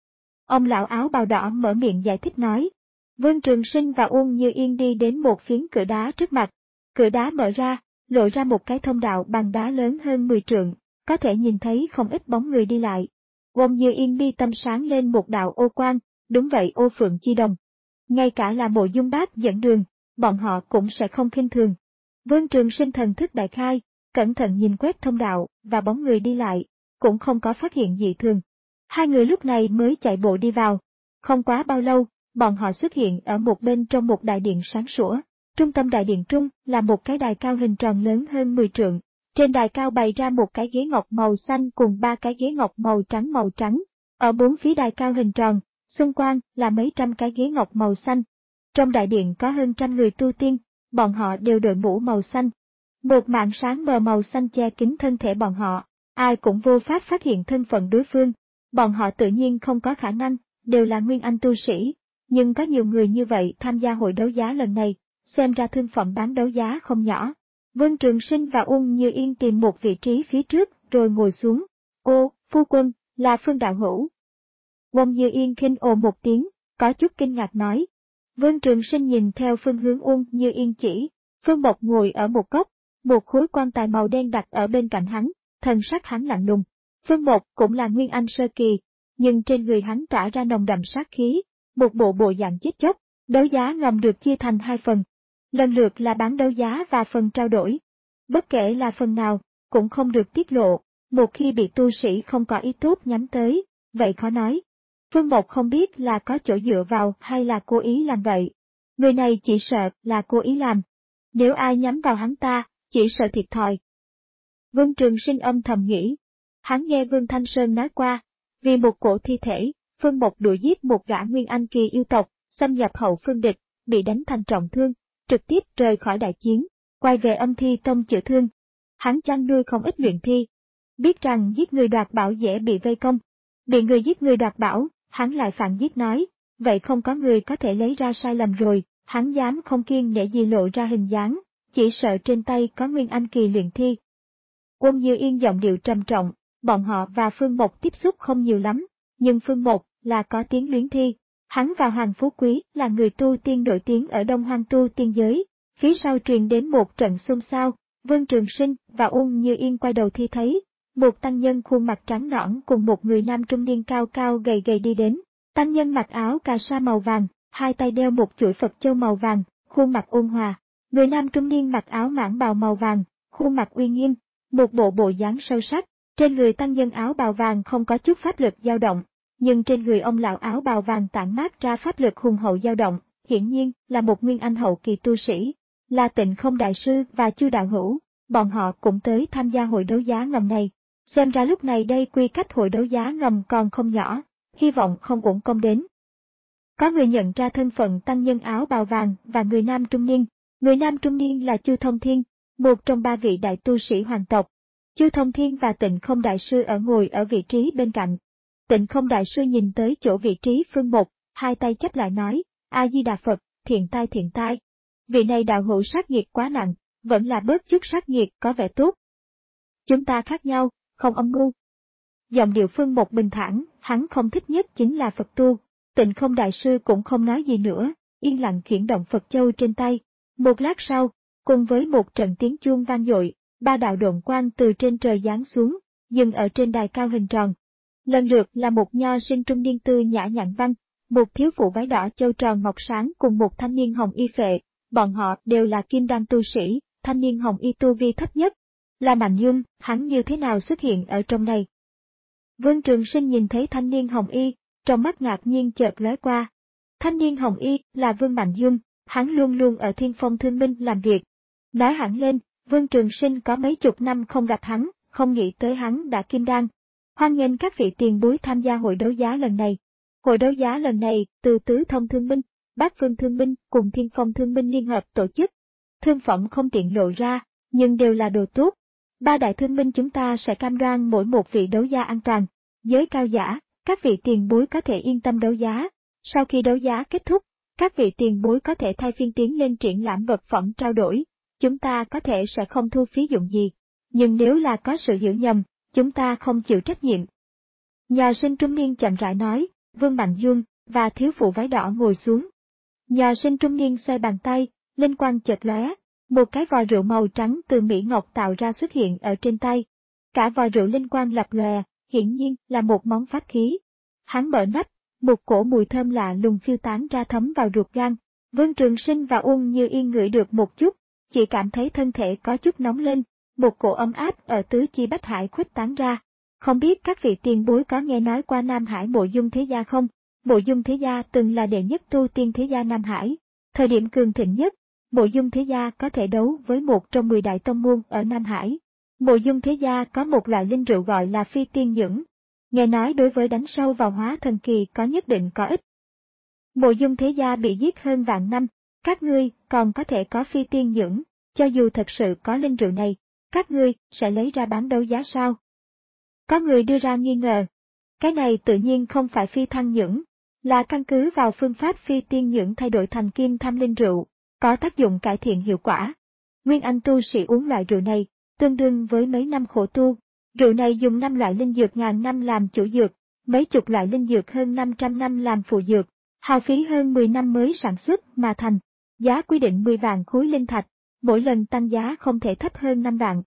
Ông lão áo bào đỏ mở miệng giải thích nói. Vương Trường Sinh và Uông Như Yên đi đến một phiến cửa đá trước mặt. Cửa đá mở ra, lộ ra một cái thông đạo bằng đá lớn hơn mười trượng, có thể nhìn thấy không ít bóng người đi lại. Uông Như Yên mi tâm sáng lên một đạo ô quang, đúng vậy, ô phượng chi đồng. Ngay cả là Mộ Dung Bác dẫn đường, bọn họ cũng sẽ không khinh thường. Vương Trường Sinh thần thức đại khai, cẩn thận nhìn quét thông đạo và bóng người đi lại, cũng không có phát hiện dị thường. Hai người lúc này mới chạy bộ đi vào. Không quá bao lâu, bọn họ xuất hiện ở một bên trong một đại điện sáng sủa. Trung tâm đại điện trung là một cái đài cao hình tròn lớn hơn mười trượng. Trên đài cao bày ra một cái ghế ngọc màu xanh cùng ba cái ghế ngọc màu trắng màu trắng. Ở bốn phía đài cao hình tròn, xung quanh là mấy trăm cái ghế ngọc màu xanh. Trong đại điện có hơn trăm người tu tiên, bọn họ đều đội mũ màu xanh. Một mảng sáng mờ màu xanh che kín thân thể bọn họ, ai cũng vô pháp phát hiện thân phận đối phương. Bọn họ tự nhiên không có khả năng đều là nguyên anh tu sĩ, nhưng có nhiều người như vậy tham gia hội đấu giá lần này, xem ra thương phẩm bán đấu giá không nhỏ. Vương Trường Sinh và Uông Như Yên tìm một vị trí phía trước, rồi ngồi xuống. Ô, phu quân, là Phương đạo hữu. Uông Như Yên khinh ồ một tiếng, có chút kinh ngạc nói. Vương Trường Sinh nhìn theo phương hướng Uông Như Yên chỉ, Phương Mộc ngồi ở một góc, một khối quan tài màu đen đặt ở bên cạnh hắn, thần sắc hắn lạnh lùng. Phương Mộc cũng là nguyên anh sơ kỳ, nhưng trên người hắn tỏa ra nồng đậm sát khí, một bộ bộ dạng chết chóc. Đấu giá ngầm được chia thành hai phần, lần lượt là bán đấu giá và phần trao đổi. Bất kể là phần nào, cũng không được tiết lộ, một khi bị tu sĩ không có ý tốt nhắm tới, vậy khó nói. Phương Mộc không biết là có chỗ dựa vào hay là cố ý làm vậy. Người này chỉ sợ là cố ý làm. Nếu ai nhắm vào hắn ta, chỉ sợ thiệt thòi. Vương Trường Sinh âm thầm nghĩ. Hắn nghe Vương Thanh Sơn nói qua, vì một cổ thi thể, Phương Mộc đuổi giết một gã nguyên anh kỳ yêu tộc, xâm nhập hậu phương địch, bị đánh thành trọng thương, trực tiếp rời khỏi đại chiến, quay về Âm Thi Tông chữa thương. Hắn chăn nuôi không ít luyện thi, biết rằng giết người đoạt bảo dễ bị vây công, bị người giết người đoạt bảo, hắn lại phản giết nói, vậy không có người có thể lấy ra sai lầm rồi, hắn dám không kiêng nể gì lộ ra hình dáng, chỉ sợ trên tay có nguyên anh kỳ luyện thi. Uông Như Yên giọng điệu trầm trọng, bọn họ và Phương Mộc tiếp xúc không nhiều lắm, nhưng Phương Mộc là có tiếng luyện thi. Hắn và Hoàng Phú Quý là người tu tiên nổi tiếng ở Đông Hoang tu tiên giới, phía sau truyền đến một trận xôn xao, Vương Trường Sinh và Uông Như Yên quay đầu thì thấy, một tăng nhân khuôn mặt trắng nõn cùng một người nam trung niên cao cao gầy gầy đi đến. Tăng nhân mặc áo cà sa màu vàng, hai tay đeo một chuỗi Phật châu màu vàng, khuôn mặt ôn hòa. Người nam trung niên mặc áo mãng bào màu vàng, khuôn mặt uy nghiêm, một bộ bộ dáng sâu sắc. Trên người tăng nhân áo bào vàng không có chút pháp lực dao động, nhưng trên người ông lão áo bào vàng tản mát ra pháp lực hùng hậu dao động, hiển nhiên là một nguyên anh hậu kỳ tu sĩ, là Tịnh Không đại sư và Chu đạo hữu, bọn họ cũng tới tham gia hội đấu giá ngầm này. Xem ra lúc này đây quy cách hội đấu giá ngầm còn không nhỏ, hy vọng không uổng công đến. Có người nhận ra thân phận tăng nhân áo bào vàng và người nam trung niên. Người nam trung niên là Chu Thông Thiên, một trong ba vị đại tu sĩ hoàng tộc. Chu Thông Thiên và Tịnh Không đại sư ở ngồi ở vị trí bên cạnh. Tịnh Không đại sư nhìn tới chỗ vị trí Phương Mộc, hai tay chắp lại nói, A Di Đà Phật, thiện tai thiện tai. Vị này đạo hữu sát nghiệt quá nặng, vẫn là bớt chút sát nghiệt có vẻ tốt. Chúng ta khác nhau, không âm mưu. Giọng điệu Phương Mộc bình thản, hắn không thích nhất chính là Phật tu. Tịnh Không đại sư cũng không nói gì nữa, yên lặng khiển động Phật châu trên tay. Một lát sau, cùng với một trận tiếng chuông vang dội, ba đạo độn quang từ trên trời giáng xuống, dừng ở trên đài cao hình tròn. Lần lượt là một nho sinh trung niên tư nhã nhặn văn, một thiếu phụ váy đỏ châu tròn ngọc sáng cùng một thanh niên hồng y phệ, bọn họ đều là kim đan tu sĩ, thanh niên hồng y tu vi thấp nhất. Là Mạnh Dung, hắn như thế nào xuất hiện ở trong này? Vương Trường Sinh nhìn thấy thanh niên hồng y, trong mắt ngạc nhiên chợt lóe qua. Thanh niên hồng y là Vương Mạnh Dung, hắn luôn luôn ở Thiên Phong Thương Minh làm việc. Nói hẳn lên, Vương Trường Sinh có mấy chục năm không gặp hắn, không nghĩ tới hắn đã kim đan. Hoan nghênh các vị tiền bối tham gia hội đấu giá lần này. Hội đấu giá lần này từ Tứ Thông Thương Minh, Bát Phương Thương Minh cùng Thiên Phong Thương Minh liên hợp tổ chức. Thương phẩm không tiện lộ ra, nhưng đều là đồ tốt. Ba đại thương minh chúng ta sẽ cam đoan mỗi một vị đấu giá an toàn, giới cao giả, các vị tiền bối có thể yên tâm đấu giá. Sau khi đấu giá kết thúc, các vị tiền bối có thể thay phiên tiến lên triển lãm vật phẩm trao đổi. Chúng ta có thể sẽ không thu phí dụng gì, nhưng nếu là có sự hiểu nhầm, chúng ta không chịu trách nhiệm. Nhà sinh trung niên chậm rãi nói, Vương Mạnh Dung và thiếu phụ váy đỏ ngồi xuống. Nhà sinh trung niên xoay bàn tay, linh quang chợt lóe, một cái vò rượu màu trắng từ mỹ ngọc tạo ra xuất hiện ở trên tay. Cả vò rượu linh quang lập lòe, hiển nhiên là một món pháp khí. Hắn mở nắp, một cổ mùi thơm lạ lùng phiêu tán ra thấm vào ruột gan. Vương Trường Sinh và Uông Như Yên ngửi được một chút, chỉ cảm thấy thân thể có chút nóng lên, một cổ ấm áp ở tứ chi bách hải khuếch tán ra. Không biết các vị tiền bối có nghe nói qua Nam Hải Mộ Dung Thế Gia không? Mộ Dung Thế Gia từng là đệ nhất tu tiên thế gia Nam Hải, thời điểm cường thịnh nhất. Mộ Dung Thế Gia có thể đấu với một trong mười đại tông môn ở Nam Hải. Mộ Dung Thế Gia có một loại linh rượu gọi là phi tiên nhưỡng. Nghe nói đối với đánh sâu vào hóa thần kỳ có nhất định có ích. Mộ Dung Thế Gia bị giết hơn vạn năm, các ngươi còn có thể có phi tiên nhưỡng, cho dù thật sự có linh rượu này, các ngươi sẽ lấy ra bán đấu giá sao? Có người đưa ra nghi ngờ. Cái này tự nhiên không phải phi thăng nhưỡng, là căn cứ vào phương pháp phi tiên nhưỡng thay đổi thành kim tham linh rượu, có tác dụng cải thiện hiệu quả. Nguyên Anh tu sĩ uống loại rượu này, tương đương với mấy năm khổ tu. Rượu này dùng năm loại linh dược ngàn năm làm chủ dược, mấy chục loại linh dược hơn năm trăm năm làm phụ dược, hao phí hơn mười năm mới sản xuất mà thành. Giá quy định mười vạn khối linh thạch, mỗi lần tăng giá không thể thấp hơn năm vạn.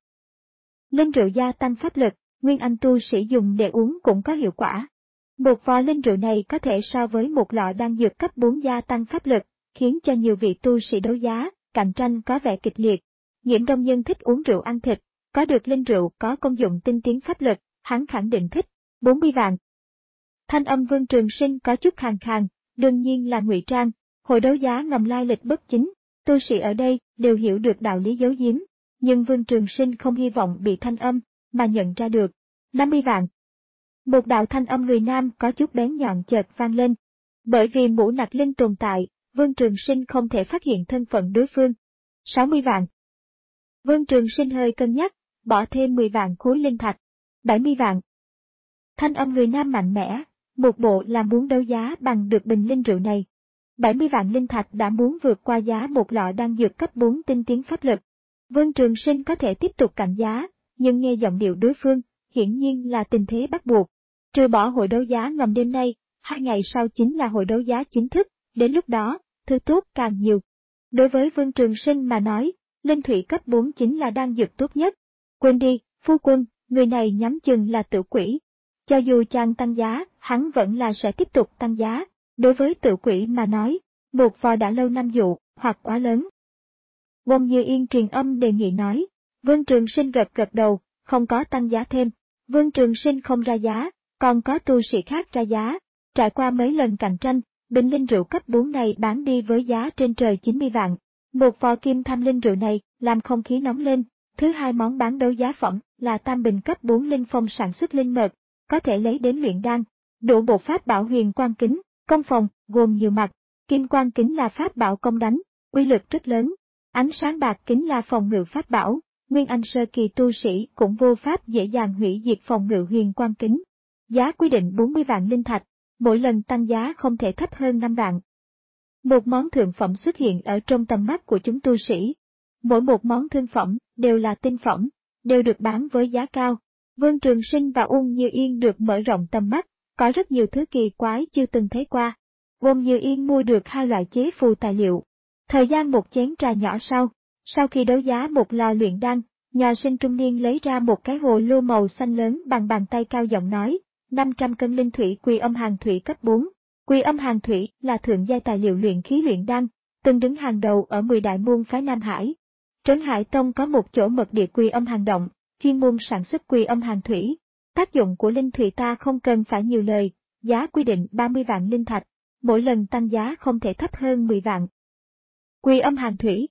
Linh rượu gia tăng pháp lực, Nguyên Anh tu sĩ dùng để uống cũng có hiệu quả. Một vò linh rượu này có thể so với một lọ đan dược cấp bốn gia tăng pháp lực, khiến cho nhiều vị tu sĩ đấu giá, cạnh tranh có vẻ kịch liệt. Nghiễm Đông Nhân thích uống rượu ăn thịt, có được linh rượu có công dụng tinh tiến pháp lực, hắn khẳng định thích. bốn mươi vạn. Thanh âm Vương Trường Sinh có chút khàn khàn, đương nhiên là ngụy trang, hội đấu giá ngầm lai lịch bất chính, tu sĩ ở đây đều hiểu được đạo lý giấu giếm, nhưng Vương Trường Sinh không hy vọng bị thanh âm mà nhận ra được. năm mươi vạn. Một đạo thanh âm người nam có chút bén nhọn chợt vang lên. Bởi vì mũ nặc linh tồn tại, Vương Trường Sinh không thể phát hiện thân phận đối phương. sáu mươi vạn. Vương Trường Sinh hơi cân nhắc, bỏ thêm mười vạn khối linh thạch. bảy mươi vạn. Thanh âm người nam mạnh mẽ, một bộ là muốn đấu giá bằng được bình linh rượu này. bảy mươi vạn linh thạch đã muốn vượt qua giá một lọ đan dược cấp bốn tinh tiến pháp lực. Vương Trường Sinh có thể tiếp tục cạnh giá, nhưng nghe giọng điệu đối phương, hiển nhiên là tình thế bắt buộc. Trừ bỏ hội đấu giá ngầm đêm nay, hai ngày sau chính là hội đấu giá chính thức, đến lúc đó, thứ tốt càng nhiều. Đối với Vương Trường Sinh mà nói, linh thủy cấp bốn chính là đan dược tốt nhất. Quên đi, phu quân, người này nhắm chừng là tử quỷ. Cho dù chàng tăng giá, hắn vẫn là sẽ tiếp tục tăng giá. Đối với tử quỷ mà nói, một vò đã lâu năm dụ, hoặc quá lớn. Wong Như Yên truyền âm đề nghị nói, Vương Trường Sinh gật gật đầu, không có tăng giá thêm. Vương Trường Sinh không ra giá, còn có tu sĩ khác ra giá. Trải qua mấy lần cạnh tranh, bình linh rượu cấp bốn này bán đi với giá trên trời chín mươi vạn. Một vò kim tham linh rượu này làm không khí nóng lên. Thứ hai món bán đấu giá phẩm là tam bình cấp bốn linh phong sản xuất linh mật, có thể lấy đến luyện đan. Đủ bộ pháp bảo huyền quang kính, công phòng, gồm nhiều mặt. Kim quang kính là pháp bảo công đánh, uy lực rất lớn. Ánh sáng bạc kính là phòng ngự pháp bảo, Nguyên Anh sơ kỳ tu sĩ cũng vô pháp dễ dàng hủy diệt phòng ngự huyền quang kính. Giá quy định bốn mươi vạn linh thạch, mỗi lần tăng giá không thể thấp hơn năm vạn. Một món thượng phẩm xuất hiện ở trong tầm mắt của chúng tu sĩ. Mỗi một món thương phẩm đều là tinh phẩm, đều được bán với giá cao. Vương Trường Sinh và Uông Như Yên được mở rộng tầm mắt, có rất nhiều thứ kỳ quái chưa từng thấy qua. Uông Như Yên mua được hai loại chế phù tài liệu. Thời gian một chén trà nhỏ sau, sau khi đấu giá một lò luyện đan, nhà sinh trung niên lấy ra một cái hồ lô màu xanh lớn bằng bàn tay cao giọng nói, năm trăm cân linh thủy quy âm hàng thủy cấp bốn. Quy âm hàng thủy là thượng giai tài liệu luyện khí luyện đan, từng đứng hàng đầu ở mười đại môn phái Nam Hải. Trấn Hải Tông có một chỗ mật địa quy âm hàng động, chuyên môn sản xuất quy âm hàng thủy. Tác dụng của linh thủy ta không cần phải nhiều lời, giá quy định ba mươi vạn linh thạch, mỗi lần tăng giá không thể thấp hơn mười vạn. Quy âm hàng thủy.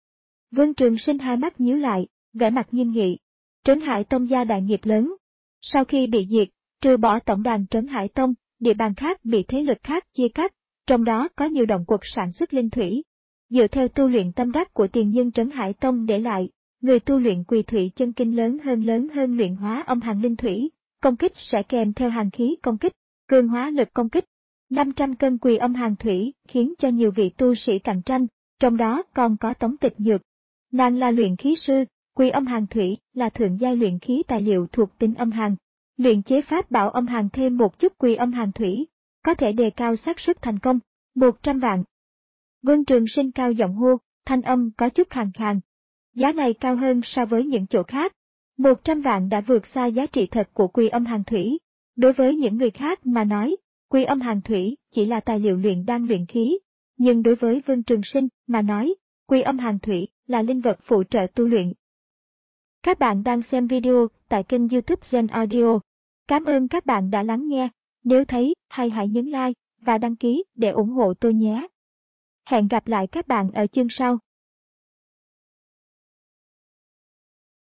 Vương Trường Sinh hai mắt nhíu lại, vẻ mặt nghiêm nghị. Trấn Hải Tông gia đại nghiệp lớn. Sau khi bị diệt, trừ bỏ tổng đàn Trấn Hải Tông, địa bàn khác bị thế lực khác chia cắt, trong đó có nhiều động quật sản xuất linh thủy. Dựa theo tu luyện tâm đắc của tiền nhân Trấn Hải Tông để lại, người tu luyện quỳ thủy chân kinh lớn hơn lớn hơn luyện hóa âm hàng linh thủy, công kích sẽ kèm theo hàng khí công kích, cường hóa lực công kích. năm trăm cân quỳ âm hàng thủy khiến cho nhiều vị tu sĩ cạnh tranh, trong đó còn có Tống Tịch Nhược. Nàng là luyện khí sư, quy âm hàng thủy là thượng giai luyện khí tài liệu thuộc tính âm hàng. Luyện chế pháp bảo âm hàng thêm một chút quy âm hàng thủy, có thể đề cao xác suất thành công, một trăm vạn. Vương Trường Sinh cao giọng hô, thanh âm có chút khàn khàn. Giá này cao hơn so với những chỗ khác. một trăm vạn đã vượt xa giá trị thật của quy âm hàng thủy. Đối với những người khác mà nói, quy âm hàng thủy chỉ là tài liệu luyện đan luyện khí. Nhưng đối với Vương Trường Sinh mà nói, quy âm hàng thủy là linh vật phụ trợ tu luyện. Các bạn đang xem video tại kênh YouTube Gen Audio. Cảm ơn các bạn đã lắng nghe. Nếu thấy hay hãy nhấn like và đăng ký để ủng hộ tôi nhé. Hẹn gặp lại các bạn ở chương sau.